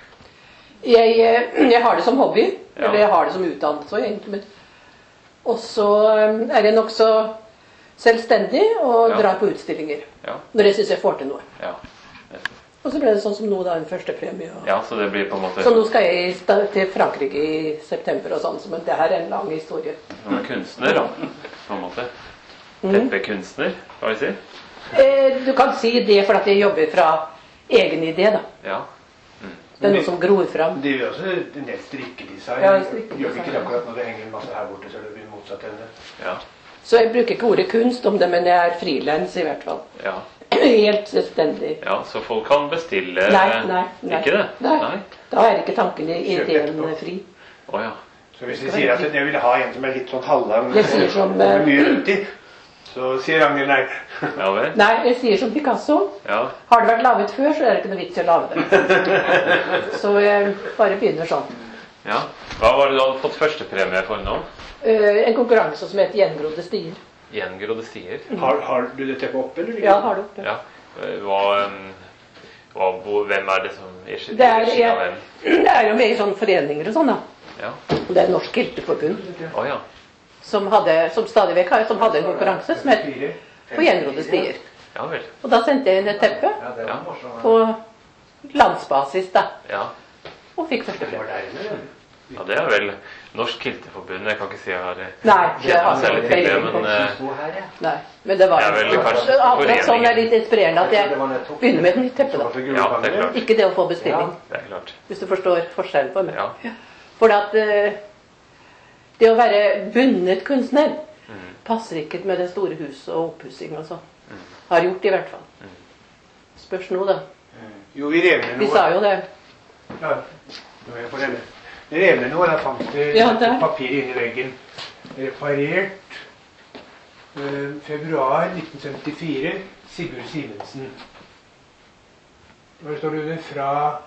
Jeg, eh, jeg har det som hobby, Ja. eller jeg har det som utdannelse egentlig. men- Og så eh, er jeg nokså selvstendig og Ja. drar på utstillinger. Ja, Når jeg synes jeg får til noe. ja. Og så ble det sånn som nå, da, en førstepremie. Og... Ja, så det blir på en måte Så nå skal jeg i sta- til Frankrike i september og sånn, så men det her er en lang historie. som en kunstner, da, på en måte. Teppekunstner, hva vil jeg si? Eh, du kan si det for at jeg jobber fra egen idé, da. Ja. Det er noe som gror fram. Det gjør også en del strikkedesign. Ja, strikkedesign. Gjør vi ikke det akkurat når det henger en masse her borte, så er det blir motsatt ende. Ja. Så jeg bruker ikke ordet kunst om det, men jeg er frilans i hvert fall. Ja. Helt selvstendig. Ja, så folk kan bestille Nei, nei, nei. Ikke det? Nei. Da er ikke tanken i Kjøp ideen etterpå. fri. Å ja. Så hvis vi sier at jeg vil ha en som er litt sånn halvlang, Jeg sier som, med mye rundt i, så sier Ragnhild nei. Ja vel? Nei, jeg sier som Picasso. Ja. Har det vært laget før, så er det ikke noe vits i å lage det. Så jeg bare begynner sånn. Ja. Hva var det du hadde fått førstepremie for nå? Eh, En konkurranse som heter Gjengrodde stier. Gjengrodde stier? Har, har du det teppet oppe, eller? Ja, har du oppe. Ja. Hva, um, hva, hvor- hvem er det som er Det er, regi av hvem? jeg, det er jo med i sånne foreninger og sånn, da. Ja. Det er Norsk Kilteforbund Å ja. som, hadde, som stadig vekk har, som hadde en konkurranse som het Fire. På Gjengrodde stier. Ja vel. Og da sendte jeg inn et teppe Ja, det var morsomt. på landsbasis, da. Ja. Og fikk Det var førstepremie. der inne, Ja, det er vel Norsk Kilteforbund. Jeg kan ikke si jeg har eh, Nei, det kjent har meg særlig jeg til det, ikke. men eh, Sto her, ja. Nei, men det var Det er vel kanskje akkurat sånn er litt inspirerende at Jeg jeg trodde det var når jeg tok- begynner med et nytt teppe, ja. da. For ja, det er klart. Ikke det å få bestilling, Det er klart. hvis du forstår forskjellen på meg. Ja. For at eh, det å være bundet kunstner Mm. passer ikke med det store huset og oppussing og sånn. Har gjort i hvert fall. Spørs nå, da. Jo, vi rev ned Vi noe. sa jo det. Ja, nå er jeg på denne. Vi rev ned noe, da fant vi Ja, der. papir inni veggen. Reparert eh, februar nitten femtifire. Sigurd Simensen. Hva står det under? Fra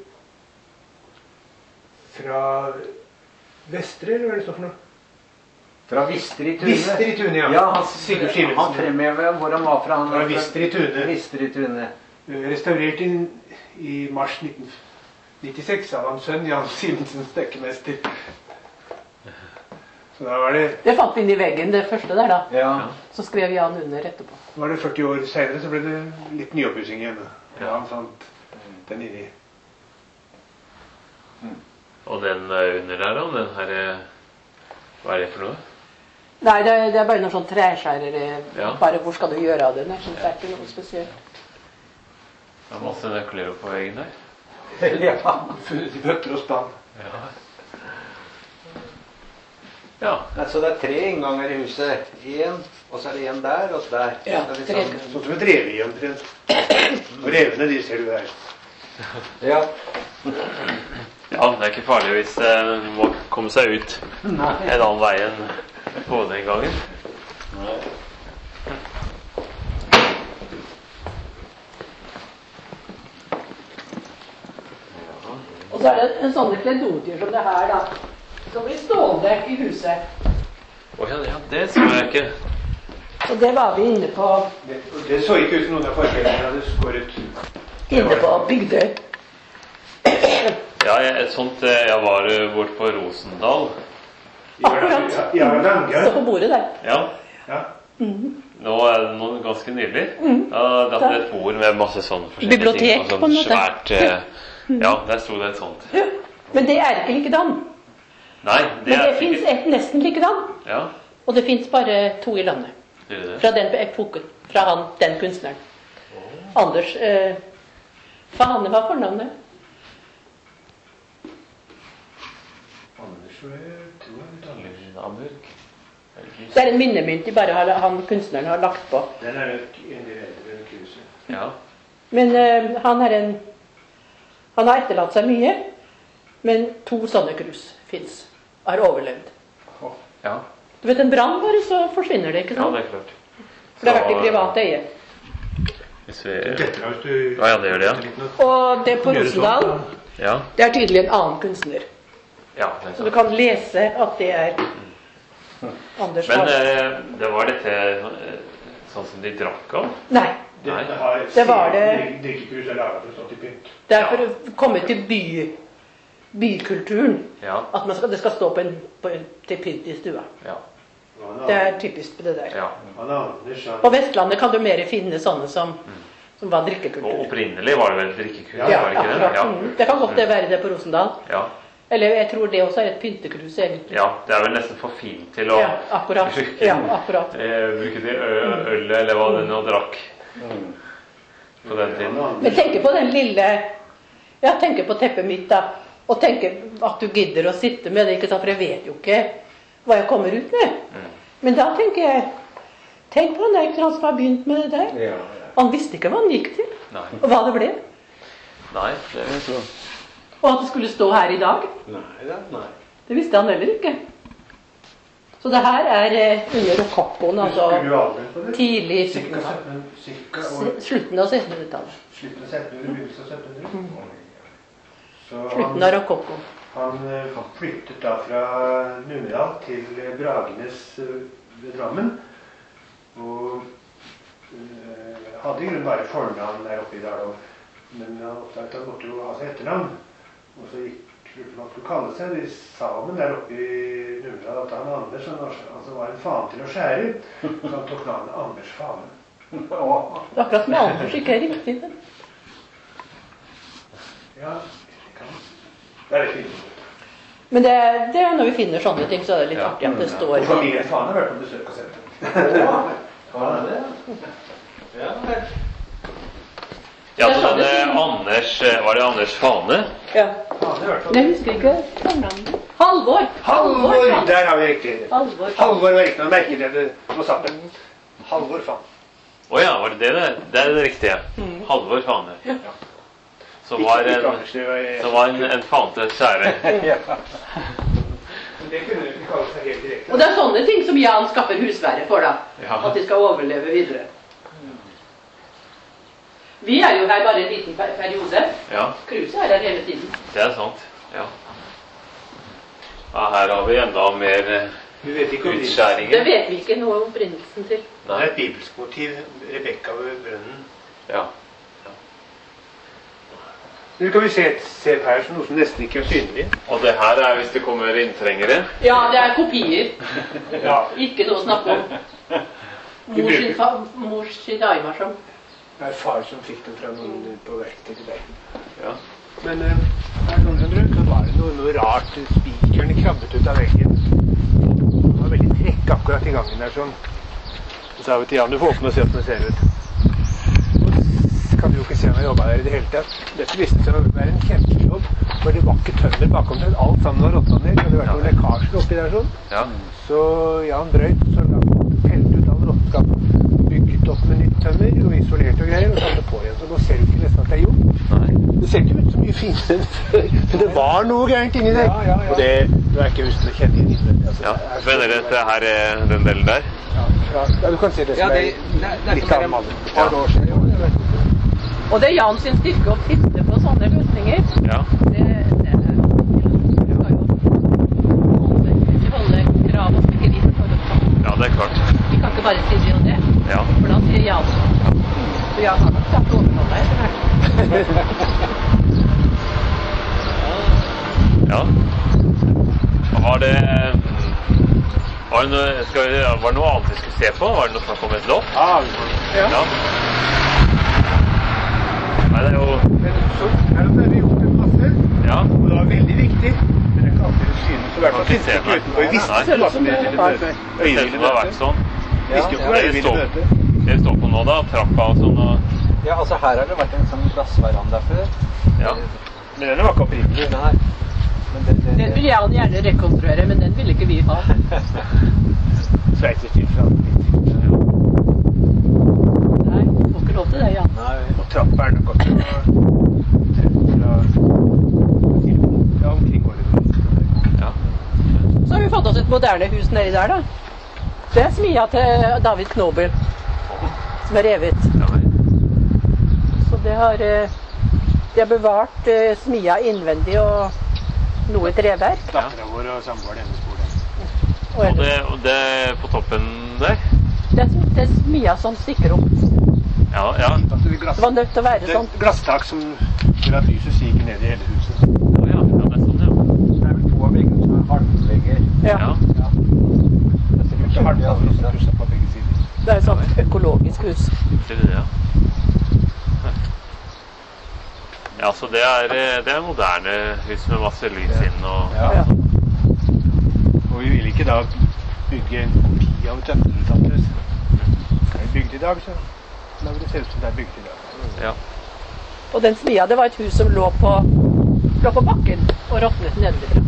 Fra Vestre, eller hva er det står for noe? Fra Vister i Tune. Vister i Tune, ja. Ja, han, Sigurd han Simensen. fremhever hvor han var fra. Han Fra Vister i Tune. Vister i Tune. Eh, Restaurert inn i mars nitten nittiseks av hans sønn Jan Simensen, stekkemester. Så da var det, Det fant vi inn i veggen, det første der, da. Ja. Så skrev Jan under etterpå. var det førti år senere, så ble det litt nyoppussing igjen. Ja, han fant den inni. Og den eh, under der, da? Den her eh, Hva er det for noe? Nei, det er, det er bare noen sånn treskjærere. Ja. Bare hvor skal du gjøre av det? Det er sånn- det er ikke noe spesielt. Det er masse nøkler oppe på veggen der. ja. Funnet i bøtter og spann. Ja. Ja. Nei, Så det er tre innganger i huset. Én, og så er det én der, og så der. Ja, Så er det tre. sånn- Sånn som et rev i omtrent. Og revene, de ser du her. Ja. Ja, det er ikke farlig hvis eh, man må komme seg ut Nei. en annen vei enn på den gangen. Og så er det en sånne kledodier som det her, da. Som blir stående i huset. Å ja, ja, det så jeg ikke. Og det var vi inne på, Det, det så ikke ut som noen av forklederne hadde skåret. inne på Bygdøy. Ja, jeg, et sånt eh, Jeg var eh, bort på Rosendal. Akkurat. Ja, ja, Lange. Stå på bordet der. Ja. Ja. Nå er det noe ganske nylig. Ja, det er et bord med masse sånn forskjellige Bibliotek, ting. og sånn på en måte. Svært eh, Ja, der sto det et sånt. Ja, men det er ikke likedan. Nei, det Men det er fins et nesten likedan. Ja, Og det fins bare to i landet. det er det. Fra den epoken. Fra han, den kunstneren. Anders eh, Faen, hva var fornavnet? Anders, tror jeg, tror jeg, Anders. Lillehamburg. Det er en minnemynt de bare har, han kunstneren har lagt på. Den er nok en del eldre enn kruset. Ja. Men uh, han er en Han har etterlatt seg mye, men to sånne krus fins. Har overlevd. Ja. Du vet, en brann bare, så forsvinner det, ikke Ja, sant? det er klart. For det har vært i privat eie. Hvis vi... Dette er hvis du... Ja, ja, det gjør det, ja. Og det på Rosendal, Ja, det er tydelig en annen kunstner. ja, det er Så du sant. kan lese at det er Anders Men Hall. eh, det var dette eh, sånn som de drakk av? Nei, Dette har Det var det- drikkekrus er laget for å stå til pynt. det er for å komme til by, bykulturen. Ja, At man skal, det skal stå på en, på en, til pynt i stua. ja, Han Det er er typisk på det der. ja. han er Anders, han... På Vestlandet kan du mer finne sånne som, som var Og drikkekultur. opprinnelig var det vel drikkekrus, Ja, Ja, var det ikke det? akkurat. Mm. Det kan godt det være det på Rosendal. Ja, Eller jeg tror det også er et pyntekrus, egentlig. ja, det er vel nesten for fint til å Ja, akkurat. bruke, Ja, akkurat. eh, bruke til ø- øl, eller hva det nå drakk på den tiden. Men tenk på den lille Ja, tenk på teppet mitt, da. Og tenk at du gidder å sitte med det, ikke sant? For jeg vet jo ikke hva jeg kommer ut med. Men da tenker jeg Tenk på han der ikke sant, som har begynt med det der. Ja, ja. Han visste ikke hva han gikk til, Nei, og hva det ble. nei, det er så... Og at det skulle stå her i dag, Nei da, nei. det visste han heller ikke. Så det her er eh, under rokokkoen, altså Husker du alderen på det? tidlig Cirka sytten, cirka år, s- slutten av syttenhundretallet. slutten av syttenhundre, begynnelsen av syttenhundre. Så Slutten han, av rokokkoen. han eh, flyttet da fra Numedal til eh, Bragenes eh, ved Drammen. Og eh, hadde i grunnen bare fornavn der oppe i Dalom. Men han oppdaget at han måtte jo ha seg etternavn. Og så gikk lurte på hva han skulle kalle seg. De sa om der oppe i Numedal at han Anders han altså var en faen til å skjære. Så han tok navnet Anders Fane. Det er akkurat som Anders ikke er riktig. Men. Ja, det kan det er litt fint. Men det, det er når vi finner sånne ting, så er det litt Ja. artig at det Og står familien Fane har vært på besøk og sett det. Var det det? Ja, vel. Ja, så denne Anders, eh, var det Anders Fane? Ja. Fane i hvert fall. Jeg husker ikke fornavnet. Halvor! Halvor! Fane. Der har vi riktig. Halvor Fane. Halvor var riktig. Nå merket jeg det på sappen. Halvor Fane. Åja, var det det det? Det er det riktige. Halvor Fane. Som var en, som var en, en fante skjære. Men det kunne du ikke kalle seg helt direkte. Og det er sånne ting som Jan skaffer husvære for, da. Ja. At de skal overleve videre. Vi er jo her bare en liten per- periode. Ja, Cruiset er her hele tiden. det er sant. Ja. Ja, her har vi enda mer eh, Du vet ikke om det utskjæringer. Det vet vi ikke noe om opprinnelsen til. er et bibelsk motiv. Rebekka ved brønnen. Ja. Nå kan vi se, se her som noe som nesten ikke er synlig. Og det her er hvis det kommer inntrengere. Ja, det er kopier. Ja. Ikke noe å snakke om. Mor sin, fa mor sin daimar som Det er far som fikk den fra noen på verkstedet til deg. Ja. Men eh, her sånn, skjønner du, så var det noe, noe rart. Spikerne krabbet ut av veggen. Det var veldig trekk akkurat i gangen der sånn. Så sa vi til Jan, du får åpne og se hvordan det ser ut. Og kan du jo ikke se om jeg jobbet der i det hele tatt. Dette viste seg å være en kjempejobb, for det var ikke tømmer bakom seg. Alt sammen var råtnet ned. Det hadde vært noen lekkasjer oppi der sånn. Ja. Så Jan brøyt, så la han pellet ut all råttenskapen, bygget opp med nytt tømmer og isolert og greier, og satte på igjen. Så nå ser du ikke nesten at det er gjort. Nei. Det ser ikke ut så mye finere enn før, men det var noe gærent inni der. Ja, ja, ja. Og det, det er ikke husk å kjenne igjen innvendig. Altså, Ja. det er så- Mener dere at det her er den delen der? Ja, ja, ja, du kan se det Ja, som det, er det, det er litt ikke av mer enn mannen. et par år siden. Jo, det vet jeg. Og det er Jan sin styrke å titte på sånne løsninger. Ja. Det, det er Vi skal jo holde, holde krav og stikeri for å ta. Ja, det er klart. Vi kan ikke bare si det og det. Ja. For da sier Jan Så Jan har nok klart å overtale deg etter hvert. Ja. Var det var det, noe, skal vi, var det noe annet vi skulle se på? Var det noe snakk om et loft? Ja, vi får- Ja. Nei, det er jo men så her oppe er det gjort en masse, Ja. og det var veldig viktig. Men det er ikke alltid det synes, så i hvert fall Kan ikke synes se det ikke meg. utenfor. Vi visste Nei. ikke hva som det ville møte. Det ser ut Øyne som det har vært sånn. Visste jo ikke hva Det øyne ville står, møte. det står på nå, da. Trappa og sånn. Og, Ja, altså her har det vært en sånn glassveranda før. ja. Men den var ikke opprinnelig. Nei. Men det, det, Den vil Jan gjerne rekonstruere, men den vil ikke vi ha. moderne hus nedi der, da. Det er smia til David Knobel, som er revet. Ja, vel. Så det har, eh, de har bevart eh, smia innvendig og noe treverk. Datteren vår og samboeren hennes bor der. Og Og ellers- det, og det på toppen der? Det er, det er smia som stikker opp. Ja, ja. Altså, det, glass, Det var nødt til å være det sånn. er glasstak som gjør at lyset siger ned i hele huset. Ja, ja, ja, det er sånn, ja. Det er vel to av veggene som er halvvegger. Ja, Ja, Det ser ut til halvfall som pusset på begge sider. det er et sånt økologisk hus. ser du det, ja. Ja, så det er, eh, det er moderne hus med masse lys inn og... Ja. Ja. Og vi vil ikke da bygge en kopi av tømmerhuset. Det er bygd i dag, så lager det se ut som det er bygd i dag. Ja. Og den smia, det var et hus som lå på, lå på bakken og råtnet nedenfra.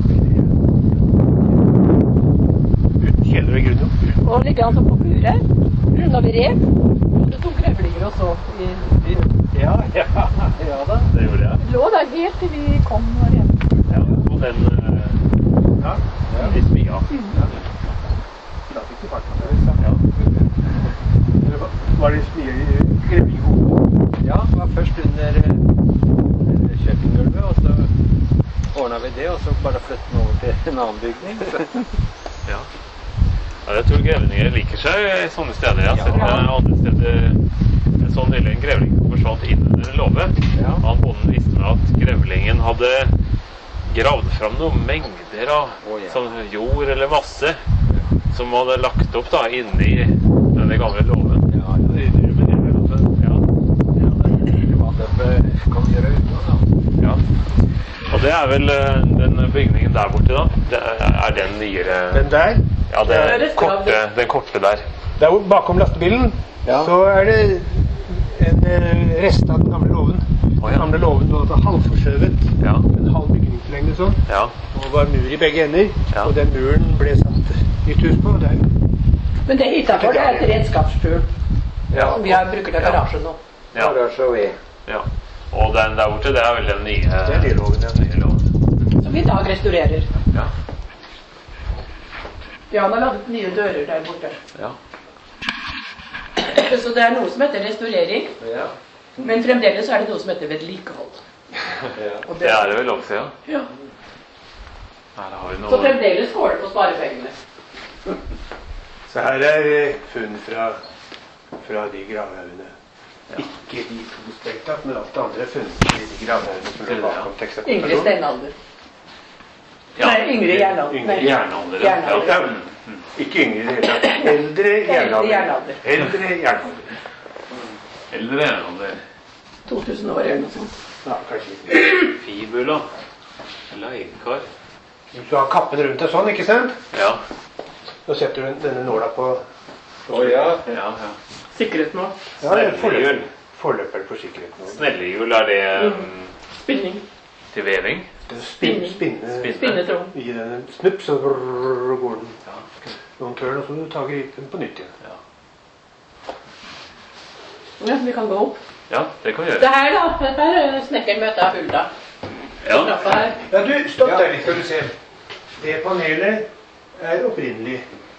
Uten kjeller og grunn. Og ligger han sånn på buret, når vi rev, og det tok grevlinger og så i Ja, ja, ja da. Det gjorde jeg. lå der helt til vi kom og rev. Ja, og den eh, Ja, ja. i smia. Da fikk du fart på det. Ja. Eller hva- Var det mye grevling i hodet? Ja, det var først under eh, kjøkkengulvet, og så ordna vi det, og så bare flyttet den over til en annen bygning. Så. Ja. Ja, jeg tror grevlinger liker seg i sånne steder. Jeg har sett Ja. eh, andre steder en sånn nylig en grevling forsvant inn under en låve. Ja. Han bonden visste med at grevlingen hadde gravd fram noen mengder av Å, ja. sånn jord eller masse som han hadde lagt opp da inni denne gamle låven. Ja, ja. Ja. Hva det kan vi gjøre uten da. Ja. Og det er vel eh, den bygningen der borte, da. Det er, er den nyere Den der, Ja, det Ja, er det er korte, den korte der. der hvor- bakom lastebilen, Ja. så er det en eh, rest av den gamle låven. Å, ja. Den gamle låven var altså halvforskjøvet. Ja. En halv bygningslengde sånn. Ja. Og var mur i begge ender. Ja. Og den muren ble satt nytt hus på. Der. Men det hitafor, det er et redskapsskjul Ja. som vi har bruker til garasje nå. Ja. Garasje og ved. Ja. Og den der borte, det er vel den nye Det er nye låven, ja. nye låven. Som vi i dag restaurerer. Ja. Ja, han har laget nye dører der borte. Ja. Så det er noe som heter restaurering, Ja. men fremdeles er det noe som heter vedlikehold. Ja. Og Det er det vel også, ja. Ja. Her har vi Så noe fremdeles går det på sparepengene. Så her er eh, funn fra, fra de gravhaugene. Ikke de to strengt, men alt det andre er funnet i de gravhaugene som lå bakom Texas. Yngre steinalder. Ja. Nei, yngre jernalder. Yngre Nei. Jernalder. Ja. Jernalder. Ja, ikke yngre i det hele tatt. Eldre jernalder. jernalder. Eldre jernalder. Eldre jernalder. to tusen år eller noe sånt. Ja, kanskje ikke. Fibula. Leirkar. Hvis du har kappen rundt deg sånn, ikke sant? Ja. Så setter du denne nåla på. Å ja. Ja, ja. Sikkerhet nå. Ja, det er Snellehjul. forløper for sikkerheten. Snellehjul, er det um, Spinning. til veving? Det er spin, spinne, Spinne. Spinnetråd. I den snupp, så brrr, går den noen tørn, og så må du ta gripen på nytt igjen. Ja. Ja, vi kan gå opp. Ja, det kan vi Det gjøre. her da, dette er snekkeren møte av Hulda. Ja. Trappa her. Ja, du, stopp der litt, skal du se. Det panelet er opprinnelig.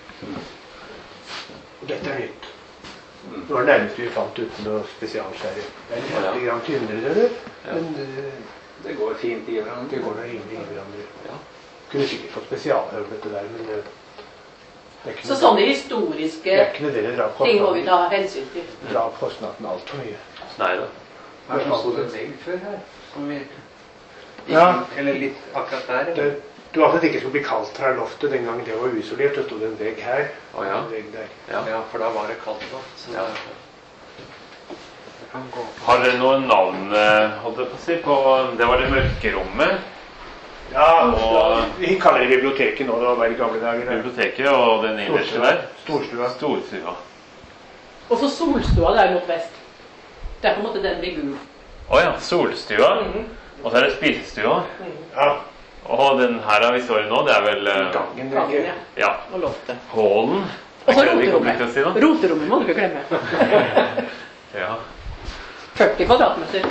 Og dette er nytt. Det var det nærmeste vi fant uten å spesialskjære. Det er litt grann tynnere, det, men eh, Det går fint i hverandre. det går da rimelig i hverandre. Ja. Kunne sikkert fått spesialhøv dette der, men det, det er ikke Så noe, sånne det historiske er ikke noe dere drar ting må vi kostnaden, ta hensyn til. drar kostnaden alt for mye. Nei da. Her som stod en vegg før her. Som vi... Ja. Eller litt akkurat der. Det, du var at det ikke skulle bli kaldt her loftet den gangen det var uisolert. Det stod en vegg her, Å, ja. en vegg der. Ja. Ja, for da var det kaldt da. Så Ja. det kan gå. Har dere noen navn, eh, holdt jeg på å si, på det var det mørke rommet, Ja, Og- vi kaller det biblioteket nå, det var bare i gamle dager. biblioteket og den innerste der? Storstua. Storstua. Og så solstua der mot vest. Det er på en måte den blir gul. Å ja, solstua. Mhm. Og så er det spisestua. Ja, Og den her vi står i nå, det er vel eh, gangen. Gangen, ikke? ja. ja, Og loftet. hallen. Og så Er ikke det vi kommer til å si da? roterommet. Roterommet må du ikke glemme. Ja. førti kvadratmeter.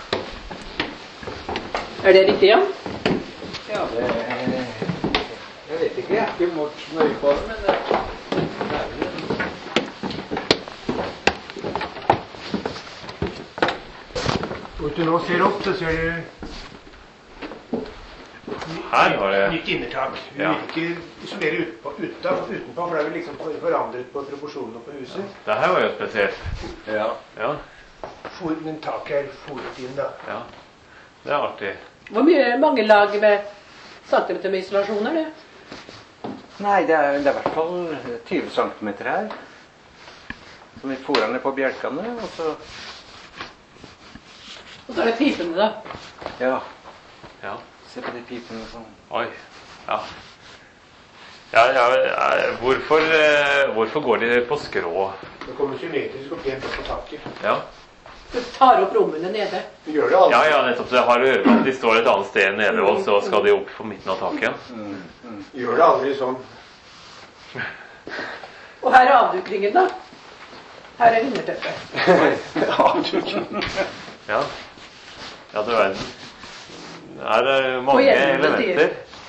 Er det riktig, ja? Ja, det er Jeg vet ikke, jeg er ikke mot nøye på det, men det det er vel en Hvis du nå ser opp, så ser du Her var det nytt innertak. Vi Ja. vil ikke isolere utenpå, utenpå, utenpå, for da har vi liksom forandret på proporsjonene på huset. Det her var jo spesielt. Ja. Ja, For, men taket er foret inn, da. ja. Det er artig. Hvor mye, mange lag med centimeter med isolasjon er det? Nei, det er, det er i hvert fall tyve centimeter her. Som vi forer ned på bjelkene, og så Og så er det pipene, da. Ja, Ja. se på de pipene sånn. Oi. Ja. Ja, ja, ja. Hvorfor, eh, hvorfor går de på skrå? Det kommer symmetrisk og pent opp på taket. Ja. Du tar opp rommene nede. Vi gjør det aldri. Ja, ja, nettopp. Det har å gjøre med at de står et annet sted nede, og så skal de opp på midten av taket. Vi gjør det aldri sånn. Og her er avdukningen, da. Her er underteppet. Ja. Ja, du verden. Her er det Og mange gjennom det elementer.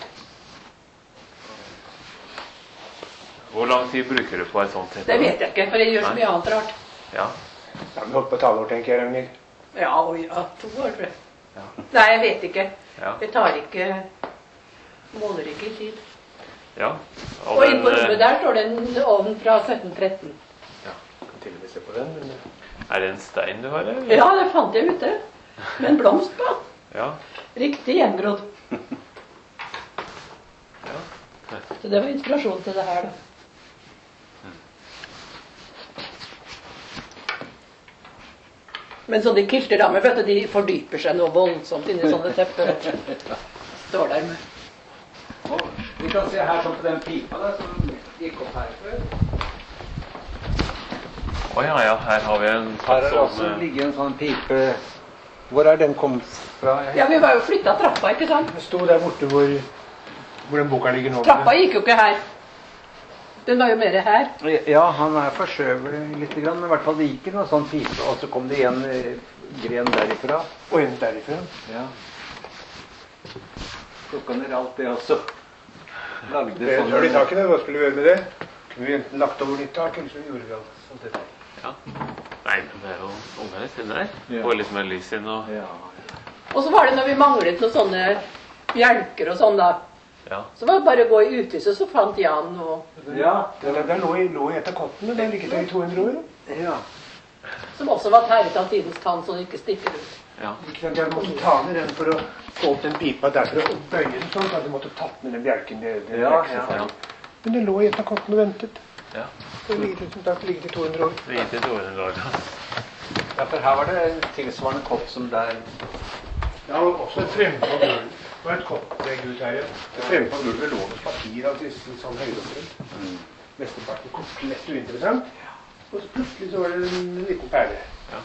Hvor lang tid bruker du på et sånt teppe? Det vet jeg ikke, for jeg gjør så mye annet rart. Ja. Da har vi holdt på et halvår, tenker jeg, Ragnhild. Ja, og ja, to år, tror jeg. Ja. Nei, jeg vet ikke. Ja. Det tar ikke Måler ikke i tid. Ja. Og inn på den, rommet eh, der står det en ovn fra sytten tretten. Kan til og med se på den, men Er det en stein du har, eller? Ja, det fant jeg ute. Med en blomst på. Ja. Riktig gjengrodd. Ja. Så det var inspirasjon til det her, da. Men sånne kilterdamer, vet du, de fordyper seg noe voldsomt inni sånne tepper. Står der med. Og vi kan se her sånn på den pipa der som gikk opp her før. Å ja, ja. Her har vi en Her er det også sånn eh, ligger en sånn pipe. Hvor er den kommet fra? Ja, vi var jo flytta trappa, ikke sant? det sto der borte hvor, hvor den boka ligger nå. Trappa gikk jo ikke her. Den var jo mer her. Ja, han er forskjøvet litt, grann, men i hvert fall det gikk noe sånn pipe, og så kom det igjen eh, gren derifra. Og en derifra. Ja. Plukka ned alt det også. Lagde Det sånn hører i taket, hva skulle vi gjøre med det? Kunne vi enten lagt over nytt tak, eller så gjorde vi alt sånt der. Ja. Nei, men det er jo ungene sine der. Ja. Får litt mer lys inn og Ja. Og så var det når vi manglet noen sånne bjelker og sånn, da. Ja. Så var det bare å gå i uthuset, så fant Jan noe Ja. Den der lå i, lå i et av kottene, den ligget der i to hundre år. Ja. som også var tæret av tidens tann, så den ikke stikker ut. Ja. Ikke sant, jeg måtte ta ned den for å få opp den pipa derfra og bøye den sånn, så jeg måtte tatt ned den bjelken. Det, det Ja, er ikke så ja. farlig. Men den lå i et av kottene og ventet. Ja. Den ligget, som sagt, ligget i to hundre år. Det gikk til to hundre år. Ja, for her var det en tilsvarende kopp som der. Ja, og også et fremme på gulvet. Det var et kopplegg ut her, ja. Fremme på gulvet lå det papir av disse sånn høydeomtrent. Mm. Mesteparten komplett uinteressant. Og så plutselig så var det en liten perle. Ja.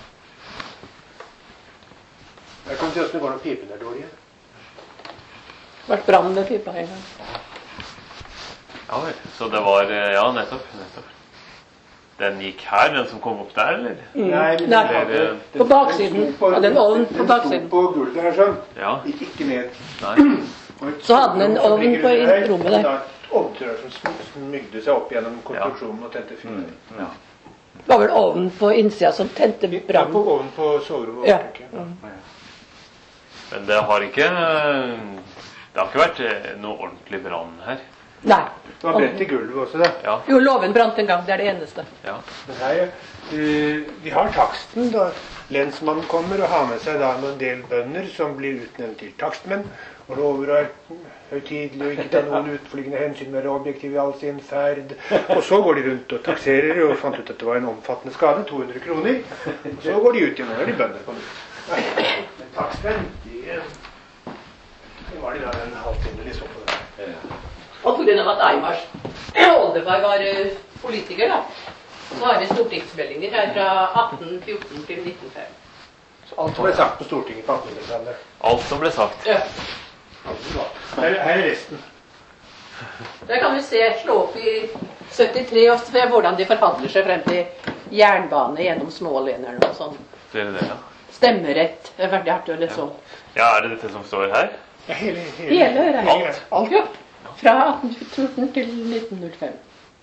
Jeg kan se hvordan det går når pipen er dårlig. Vært brann med pipa en gang. Ja vel. Så det var eh, Ja, nettopp. nettopp. Den gikk her, den som kom opp der, eller? Mm. Nei, men Nei. den hadde- Den- På baksiden. den sto på- Hadde en ovn på den baksiden. sto på gulvet her sånn. Ja. Gikk ikke ned. Nei. Og et Så hadde den en stort rom som ovn ligger på under her, rommet og der. da et ovnrør som sm- smygde seg opp gjennom konstruksjonen og tente fyr. Mm. Ja. Det var vel ovnen på innsida som tente Ja, på brann. ovnen på soverommet. Ja. tenker jeg. Men det har ikke eh, Det har ikke vært eh, noe ordentlig brann her. Nei. Det var brett i gulvet også, da. Ja. Jo, låven brant en gang. Det er det eneste. Ja. Men her, eh, vi har taksten da lensmannen kommer og har med seg da en del bønder som blir utnevnt til takstmenn, og lover å være høytidelig og ikke ta noen utflygende hensyn, være objektiv i all sin ferd. Og så går de rundt og takserer og fant ut at det var en omfattende skade, to hundre kroner. Og så går de ut igjen og er de bønder på nytt. Men takstmenn, de, de var de da en halvtime de så på det. Og på grunn av at Eimars oldefar var eh, politiker, da, så har vi stortingsmeldinger her fra atten fjorten til nitten fem. Så alt ble sagt på Stortinget på attenhundretallet. Alt som ble sagt. Ja. Her, her er resten. Der kan vi se, slå opp i syttitre og se hvordan de forhandler seg frem til jernbane gjennom smålenerne og sånn. Ser dere det? Ja. Stemmerett. Det er veldig artig å lese om. Ja, er det dette som står her? Ja, hele, hele, Hele regningen. alt. Ja. Fra atten fjorten til nitten null fem.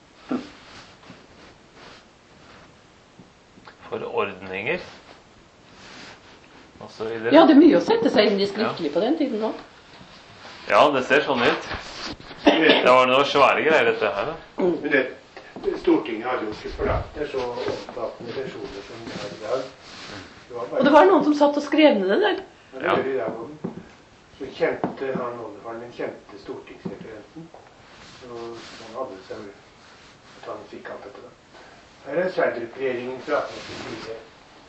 Forordninger og så videre. Ja, det er mye å sette seg inn i skriftlig på den tiden nå. Ja, det ser sånn ut. Det var noe svære greier dette her da. Men det, Stortinget hadde jo ikke forlatt det så omfattende sesjoner som det er i dag. Det var Og bare det var noen som satt og skrev ned det der. Men det gjør i dag også. Så kjente han oldefaren min kjente stortingsreferenten. Og han hadde seg at han fikk alt dette da. Her er Sverdrup-regjeringen fra atten åttifire.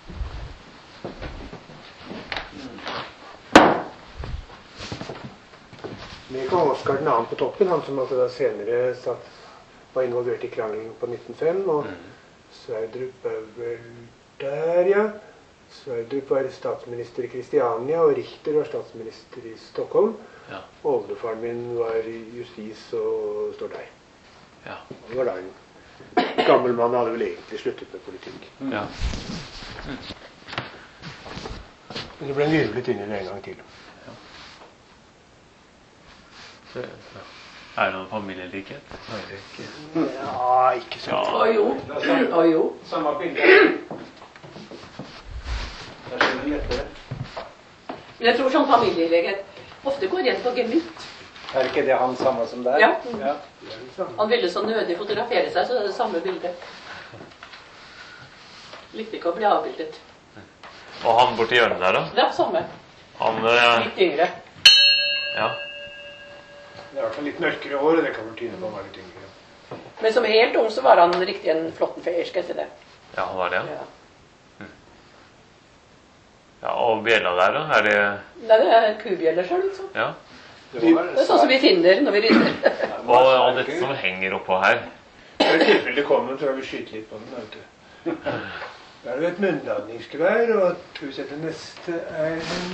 Med kong Oskar den annen på toppen, han som altså da senere satt, var involvert i krangelen på nitten null fem, og Sverdrup er vel der, ja. Sverdrup var statsminister i Kristiania, og Richter var statsminister i Stockholm. Ja. Oldefaren min var i justis og står der. Ja. Han var da en gammel mann, hadde vel egentlig sluttet med politikk. Ja. Men det ble virvlet inn i det en gang til. Så, ja. Er det noen familielikhet? Nei, det er ikke. Ja, ikke så. Ja. Å jo. Å jo. Samme bilde. Det er sånn lettere. Men jeg tror sånn familieleghet ofte går igjen på gemytt. Er ikke det han samme som der? Ja. Ja. Det er det samme. Han ville så nødig fotografere seg, så det er det samme bildet. Likte ikke å bli avbildet. Og han borti hjørnet der da? Det er samme. Han, eh, Litt yngre. ja. Det er i hvert fall litt mørkere hår, og det kan vel tyde på å være litt yngre. Men som helt ung så var han riktig en flott feiersk etter det. Ja, han var det, ja. Ja. Ja, og bjella der da? Er det, Nei, det er kubjeller selv, liksom. ja. Det var Det er sånn som vi finner når vi rister. Og, og dette som henger oppå her. I tilfelle det kommer, så har vi skyte litt på den, vet du. Da er det et munnladningsgevær, og skal vi se til neste er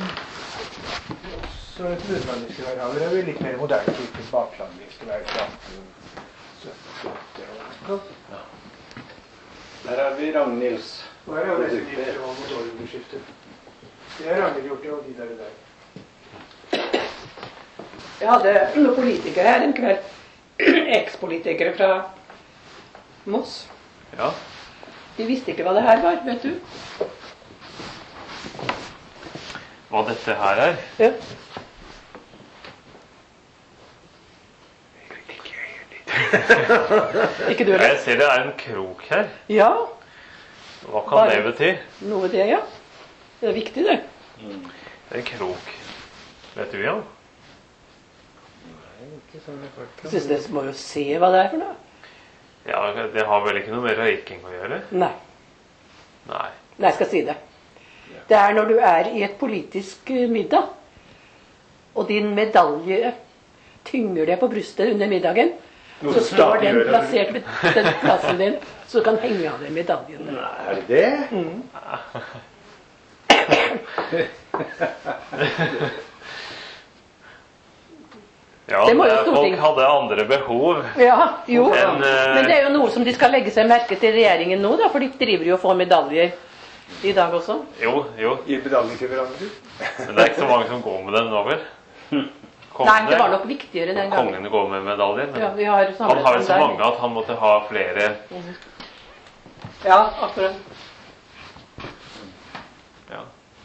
også et munnladningsgevær. Her er vi litt mer moderne type baklandingsgevær fra atten syttiåtte og sånn. Der har vi Ragnhilds. Og her er det nesten litt fra motorunderskiftet. Det er Ragnhild gjort, og de der der. Jeg hadde noen politikere her en kveld. Ekspolitikere fra Moss. Ja. De visste ikke hva det her var, vet du. Hva dette her er? Ja. Ikke du Ja, heller? jeg ser det er en krok her. Ja, Hva kan Bare- det bety? noe det, ja. Det er viktig, det. Det er en krok. Vet du, Jan? Jeg synes det må jo se hva det er for noe. Ja, det har vel ikke noe med røyking å gjøre? Nei. Nei. Nei, jeg skal si det. Det er når du er i et politisk eh, middag, og din medalje tynger deg på brystet under middagen, så står den plassert ved den plassen din, så du kan henge av deg medaljen. Er det det? Ja, Det må jo det- folk Stortinget- hadde andre behov. Ja, jo. En, eh, Men det er jo noe som de skal legge seg merke til regjeringen nå, da, for de driver jo og får medaljer i dag også. Jo, jo. Gi medalje til hverandre. Men det er ikke så mange som går med den nå, vel? Nei, det var nok viktigere den gangen. Kongene går med medaljer. Men Ja, vi har han har jo samlet så den der. mange at han måtte ha flere. Ja, akkurat. Ja.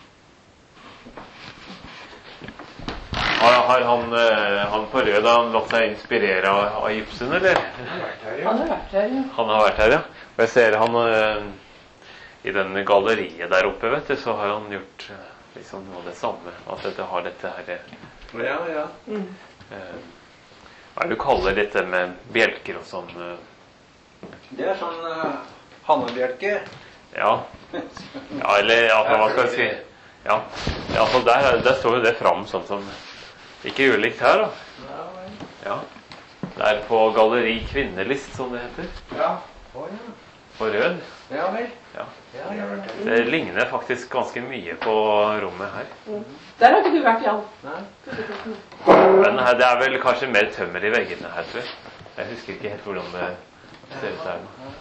Har, har han, eh, han på rød har han latt seg inspirere av, av Ibsen, eller? Han har vært her, ja. Han har vært her, ja. Og jeg ser han eh, i den galleriet der oppe, vet du, så har han gjort eh, liksom noe av det samme. At dette har dette her eh, Ja, ja. eh, Hva er det du kaller dette med bjelker og sånn? Eh, Det er sånn uh, hannebjelke. ja. Ja, eller ja, hva skal jeg si? Ja, ja altså der, der står jo det fram sånn som ikke ulikt her, da. Ja. Det er på Galleri Kvinnelist, som det heter. Ja. Å ja. På rød. Ja vel. Ja. Ja, ja, ja. Det ligner faktisk ganske mye på rommet her. Der har ikke du vært, Jan. Nei. Men her, det er vel kanskje mer tømmer i veggene her, tror jeg. Jeg husker ikke helt hvordan det ser ut her nå.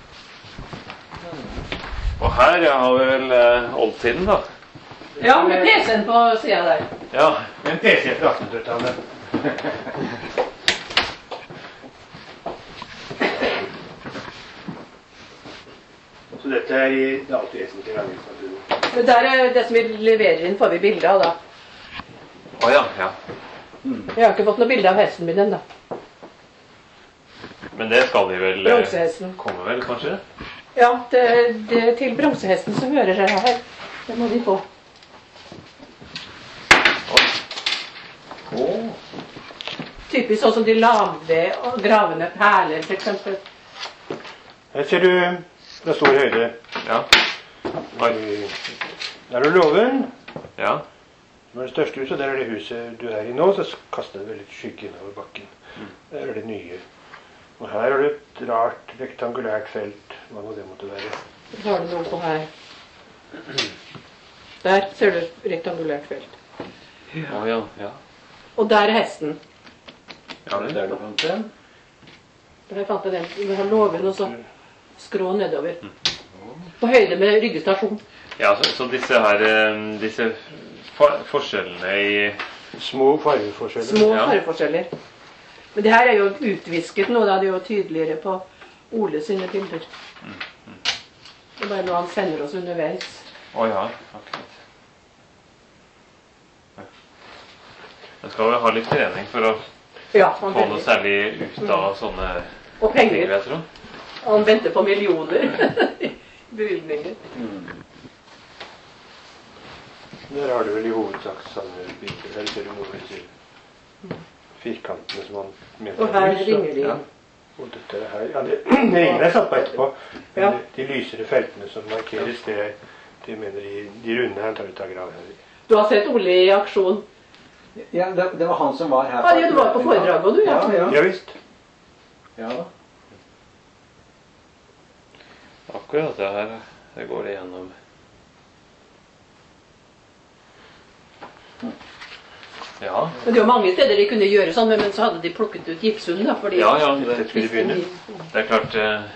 Og her ja, har vi vel eh, oldtiden, da. Ja, med P C-en på siden der. Ja, En P C fra attenhundretallet. Så dette er i det alt vesentlige Ragnhild. Men der er det som vi leverer inn, får vi bilder av da. Å ja, ja. Jeg har ikke fått noe bilde av hesten min ennå. Men det skal de vel eh, Bronsehesten. komme vel, kanskje? Ja, det, det til bronsehesten som hører seg her. Det må de få. Å, Typisk sånn som de lagde og gravende perler, for eksempel. Her ser du fra stor høyde. ja. Oi. Der er du låven. Ja. Det er det største huset, der er det huset du er i nå, så kaster det vel litt skygge innover bakken. Der er det nye. Og her er det et rart, rektangulært felt, hva nå det måtte være. Så har du noe på her. Der ser du rektangulært felt. Å ja, ja. Og der er hesten. Ja, det er det. fant den. Der fant jeg den. Vi har låven og så skrå nedover. På høyde med Rygge stasjon. Ja, så, så disse her, eh, disse for, forskjellene i Små fargeforskjeller. Små Ja. fargeforskjeller. Men det her er jo utvisket nå, da er det jo tydeligere på Ole sine bilder. Det er bare noe han sender oss underveis. Å ja, akkurat. Jeg skal vel ha litt trening for å Ja, han få noe venter, særlig ut av sånne og ting, penger. jeg tror. Han venter på millioner bevilgninger. Der har du vel i hovedsak samme bilder. Her ser du noen av disse firkantene som han mener. Og her hus, og- ringer de. Ja. Og dette er her, ja, det, det ringene er satt på etterpå. Men Ja. de, de lysere feltene som markeres, det er de mener de, de runde han tar ut av gravhauger. Du har sett Ole i aksjon. Ja, det, det var han som var her. Ja, du var på foredraget, og du, ja. Ja, ja. Ja visst. ja da. Akkurat det her, det går igjennom. Ja, Men det er jo mange steder de kunne gjøre sånn, men så hadde de plukket ut Gipsund, da, fordi ja, ja det, Dette skulle begynne. det er klart eh,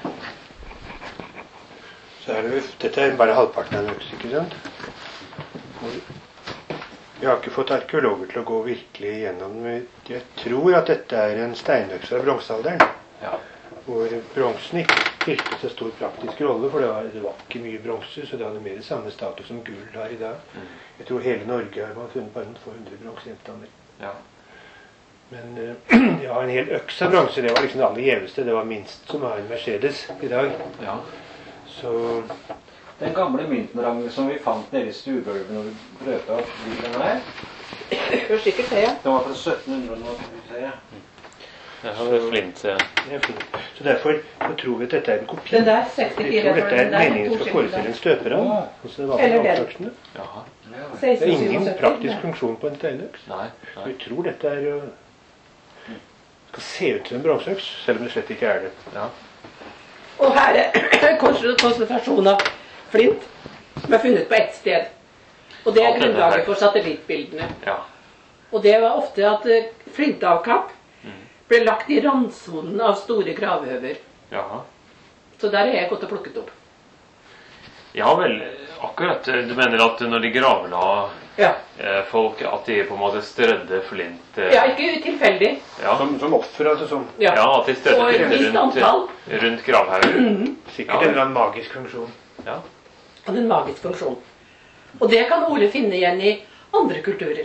Så er det, dette er bare halvparten av en øks, ikke sant? Og vi har ikke fått arkeologer til å gå virkelig igjennom. men Jeg tror at dette er en steinøks fra bronsealderen. ja. Hvor bronsen ikke spilte så stor praktisk rolle, for det var, det var ikke mye bronse, så det hadde mer samme status som gull har i dag. Jeg tror hele Norge har man funnet bare noen få hundre bronsegjenstander. ja. Men eh, ja, en hel øks av bronse, det var liksom det aller gjeveste. Det var minst som har en Mercedes i dag. ja. Så Den gamle mynten som vi fant nede i stuegulvet når vi brøt opp bilen her, Det var sikkert det, ja. den var fra sytten hundre nå, skal vi se. Jeg har vel flint, eh, det er fint. Så derfor så tror vi at dette er en kopi. Den der Jeg sekstifire. tror dette er den der meningen skal to forestille en støperavn. sånn som det var på Eller den. bronseøksene. jaha. Det er ingen seksten syttifire. praktisk funksjon på en steinøks. Nei, Vi nei. tror dette er jo skal se ut som en bronseøks, selv om det slett ikke er det. Ja. Og her er konsentrasjon av flint, som er funnet på ett sted. Og det er Alt dette her. grunnlaget for satellittbildene. Ja. Og det var ofte at eh, flintavkapp ble lagt i randsonen av store gravhauger. Jaha. Så der har jeg gått og plukket opp. Ja vel, akkurat. Du mener at når de gravla Ja, eh, folk, at de på en måte strødde flint eh, ja ikke tilfeldig. ja. Som, som offer, altså som Ja. Ja, at de strødde Og et flint visst rundt, antall. rundt gravhauger. sikkert Ja, en eller annen magisk funksjon. Ja. Hadde en magisk funksjon. Og det kan Ole finne igjen i andre kulturer.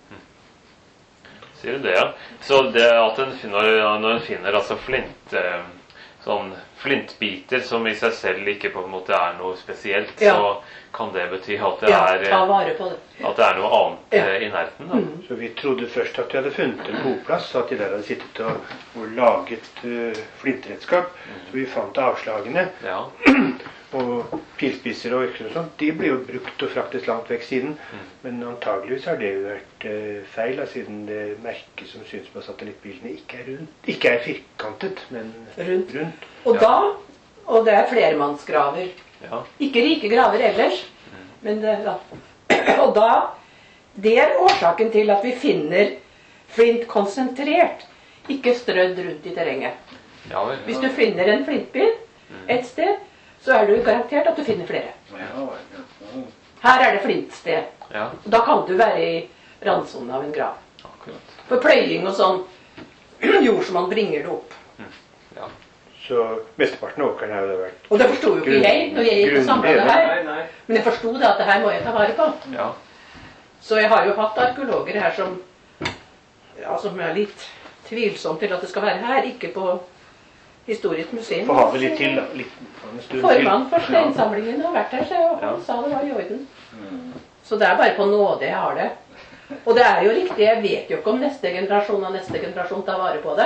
Sier du det, ja? Så det at en finner, når en finner altså flint, eh, sånn flintbiter som i seg selv ikke på en måte er noe spesielt, Ja. så kan det bety at det, Ja, er, ta vare på det. at det er noe annet Ja. eh, i nærheten. Da. Så vi trodde først at vi hadde funnet en boplass, at de der hadde sittet og, og laget uh, flintredskap. Så vi fant avslagene. Ja. Og pilspisser og økser og sånt, de ble jo brukt og fraktet langt vekk siden. Men antageligvis har det jo vært eh, feil, da, siden det merket som synes på satellittbildene ikke er rundt. Ikke er firkantet, men Rundt. rundt. Og da, og det er flermannsgraver. Ja. Ikke rike graver ellers, men det, da. Og da, det er årsaken til at vi finner flint konsentrert, ikke strødd rundt i terrenget. Ja vel. Hvis du finner en flintbit et sted, så er du garantert at du finner flere. Her er det flintsted. Ja, Og da kan du være i randsonen av en grav. akkurat. For pløying og sånn jord som man bringer det opp. Ja. Så Så mesteparten av åkeren har jo vært. Og det forsto jo ikke jeg når jeg gikk og samlet det her. Nei, nei. Men jeg forsto det at det her må jeg ta vare på. Ja. Så jeg har jo hatt arkeologer her som, ja, som er litt tvilsomt til at det skal være her, ikke på Historisk museum. Få ha det litt til, da. Litt, en stund til. Formann for steinsamlingen har vært her, så jeg, og han sa det var i orden. Så det er bare på nåde jeg har det. Og det er jo riktig, jeg vet jo ikke om neste generasjon og neste generasjon tar vare på det.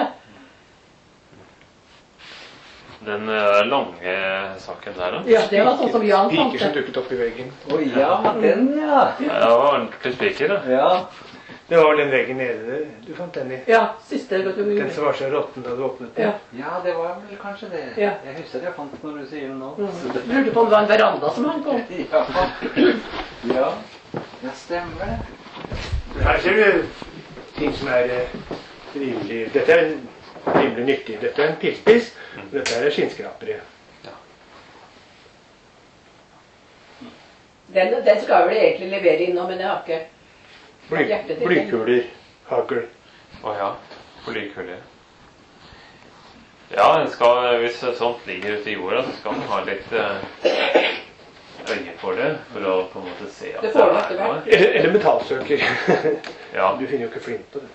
Den uh, lange saken der, da. Ja, det var sånn som Jan fant Piker som det. dukket opp i veggen. Å ja, den, ja. Ja, det var ordentlig spiker, da. Ja. Det var den veggen nede du fant den i. Ja, siste du Den som var så råtten da du åpnet den. Ja. Ja, det var vel kanskje det. Ja. Jeg husker det jeg fant når du sier det nå. Mm. Så det... Lurte på om det var en veranda som hang på. Ja. Ja. Ja, stemmer det. Her ser du ting som er eh, rimelig. Dette er en, rimelig nyttig. Dette er en pilspiss, og dette er skinnskrapere. Den, den skal jeg vel egentlig levere inn nå, men jeg har ikke Bly, hjertet til blykuler, hagl. Å ja. Blykuler. Ja, den skal, hvis sånt ligger ute i jorda, så skal den ha litt eh, øye for det, for å på en måte se at Det får du etter hvert. Eller, eller metallsøker. Ja. Du finner jo ikke flint på det.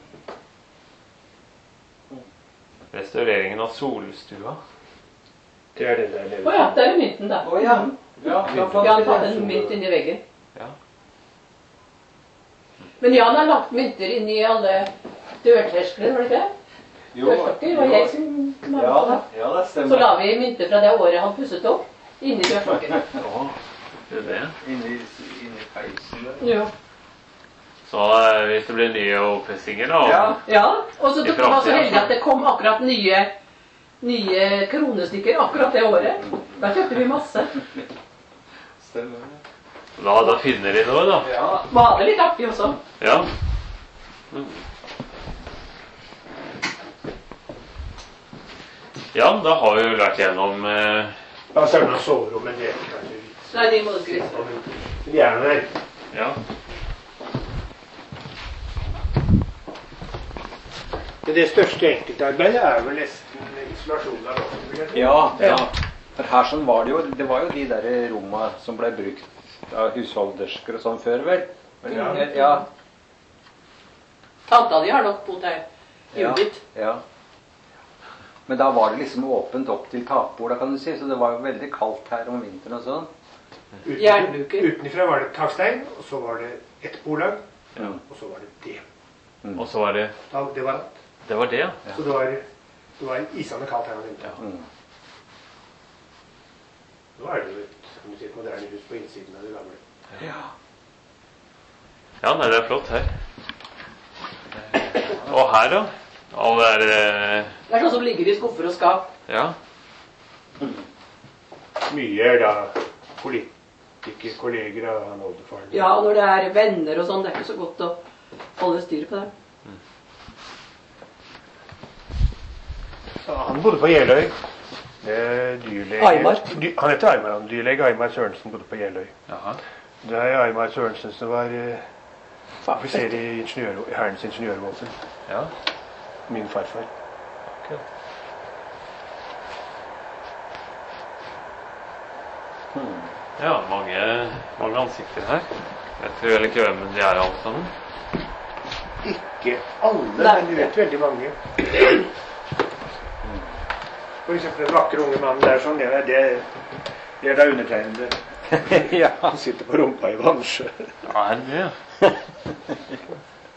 Restaureringen av solstua. Det er den der nede. Å ja, det er jo mynten da. Å ja. Ja, da fant Jan vi hadde den. en mynt inni veggen. Ja. Men Jan har lagt mynter inni alle dørterskler, var det ikke det? Jo, Dørstokker, var jeg som som hadde ja, på det. ja, det Så stemmer. la vi mynter fra det året han pusset opp, inni dørstokken. Å, det er det. Inni, inni peisen der. Ja. Så eh, hvis det blir nye oppussinger, da Ja. Ja, og så I var så fremtiden. heldig at det kom akkurat nye, nye kronestykker akkurat det året. Da kjøpte vi masse. Stemmer. Da, da finner de noe, da. Ja. Var det litt artig også? Ja. Mm. Ja, da har vi jo vært gjennom eh, Ja, så er det noen soverom, men det er ikke kanskje vits. Nei, de må du ikke vise. Men de er nå der. Ja. Men det største enkeltarbeidet er vel nesten isolasjonen av loftet, vil jeg tro. Ja, ja. For her sånn var det jo, det var jo de der romma som ble brukt av husholdersker og sånn før, vel? Men, Ja. ja. Tanta di har nok bodd her. Ja, Judith. ja. Men da var det liksom åpent opp til takborda, kan du si, så det var jo veldig kaldt her om vinteren og sånn. Uten- Jernbuker. Utenifra var det takstein, og så var det ett bordlag, Ja. og så var det det. Og så var det Da, det var alt. Det var det, ja. Så det var, det var isende kaldt her om vinteren. Mm. Nå er det jo et, kan du si, et moderne hus på innsiden av det gamle. Ja. Ja, nei, det er flott her. Og her, da? Alle er eh, Det er sånn som ligger i skuffer og skap. Ja. Mye er da politikerkolleger av han oldefaren. Ja, og når det er venner og sånn, det er ikke så godt å holde styr på det. Ja, han bodde på Jeløy. Eh, dyrlege. Aymar. Dy, han heter Aymar. Han dyrlege Aymar Sørensen bodde på Jeløy. Jaha. Det er Aymar Sørensen som var eh, offiser i ingeniør, i Hærens ingeniørvåpen. Ja. Min farfar. Ja, mange, mange ansikter her. Jeg tror vel ikke hvem de er alle sammen. Ikke alle, Nei. men du vet veldig mange. For eksempel den vakre unge mannen der sånn, det er, det, det er da undertegnede. Ja. Han sitter på rumpa i Vansjø. Ja, er det det? Ja,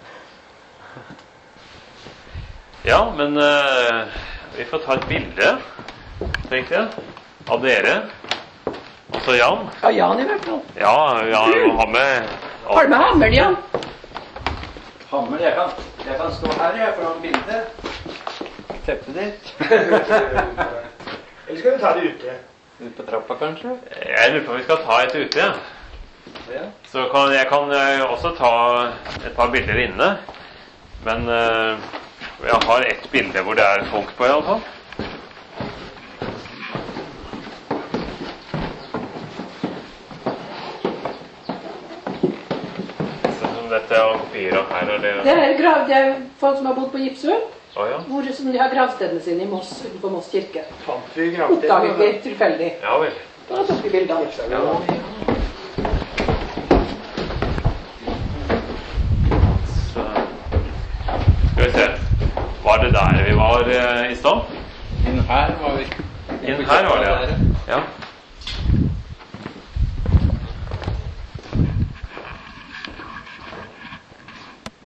Ja, men eh, vi får ta et bilde, tenkte jeg, av dere. Og så Jan. Ja, Jan i hvert fall. Ja, Jan må ha med Har du med hammeren, Jan? Hammer, jeg kan, jeg kan stå her, jeg, foran bildet. Teppet ditt. Eller skal du ta det ute? Ut på trappa, kanskje? Jeg lurer på om vi skal ta et ute, ja. Ja. Så kan, jeg kan eh, også ta et par bilder inne. Men eh, jeg har et bilde hvor det er folk på, i alle fall. Så som dette er kopier av her. Og det, Det er, grav, det er folk som har bodd på Gipsø. Å, ja. Hvor som de har gravstedene sine i Moss, utenfor Moss kirke. Fant vi gravstedene? Oppdaget vi tilfeldig. Ja vel. Da tok vi bildene. Ja. Så skal vi se. Var det der vi var eh, i stad? Inn her var vi. Inn her var det, ja. Ja.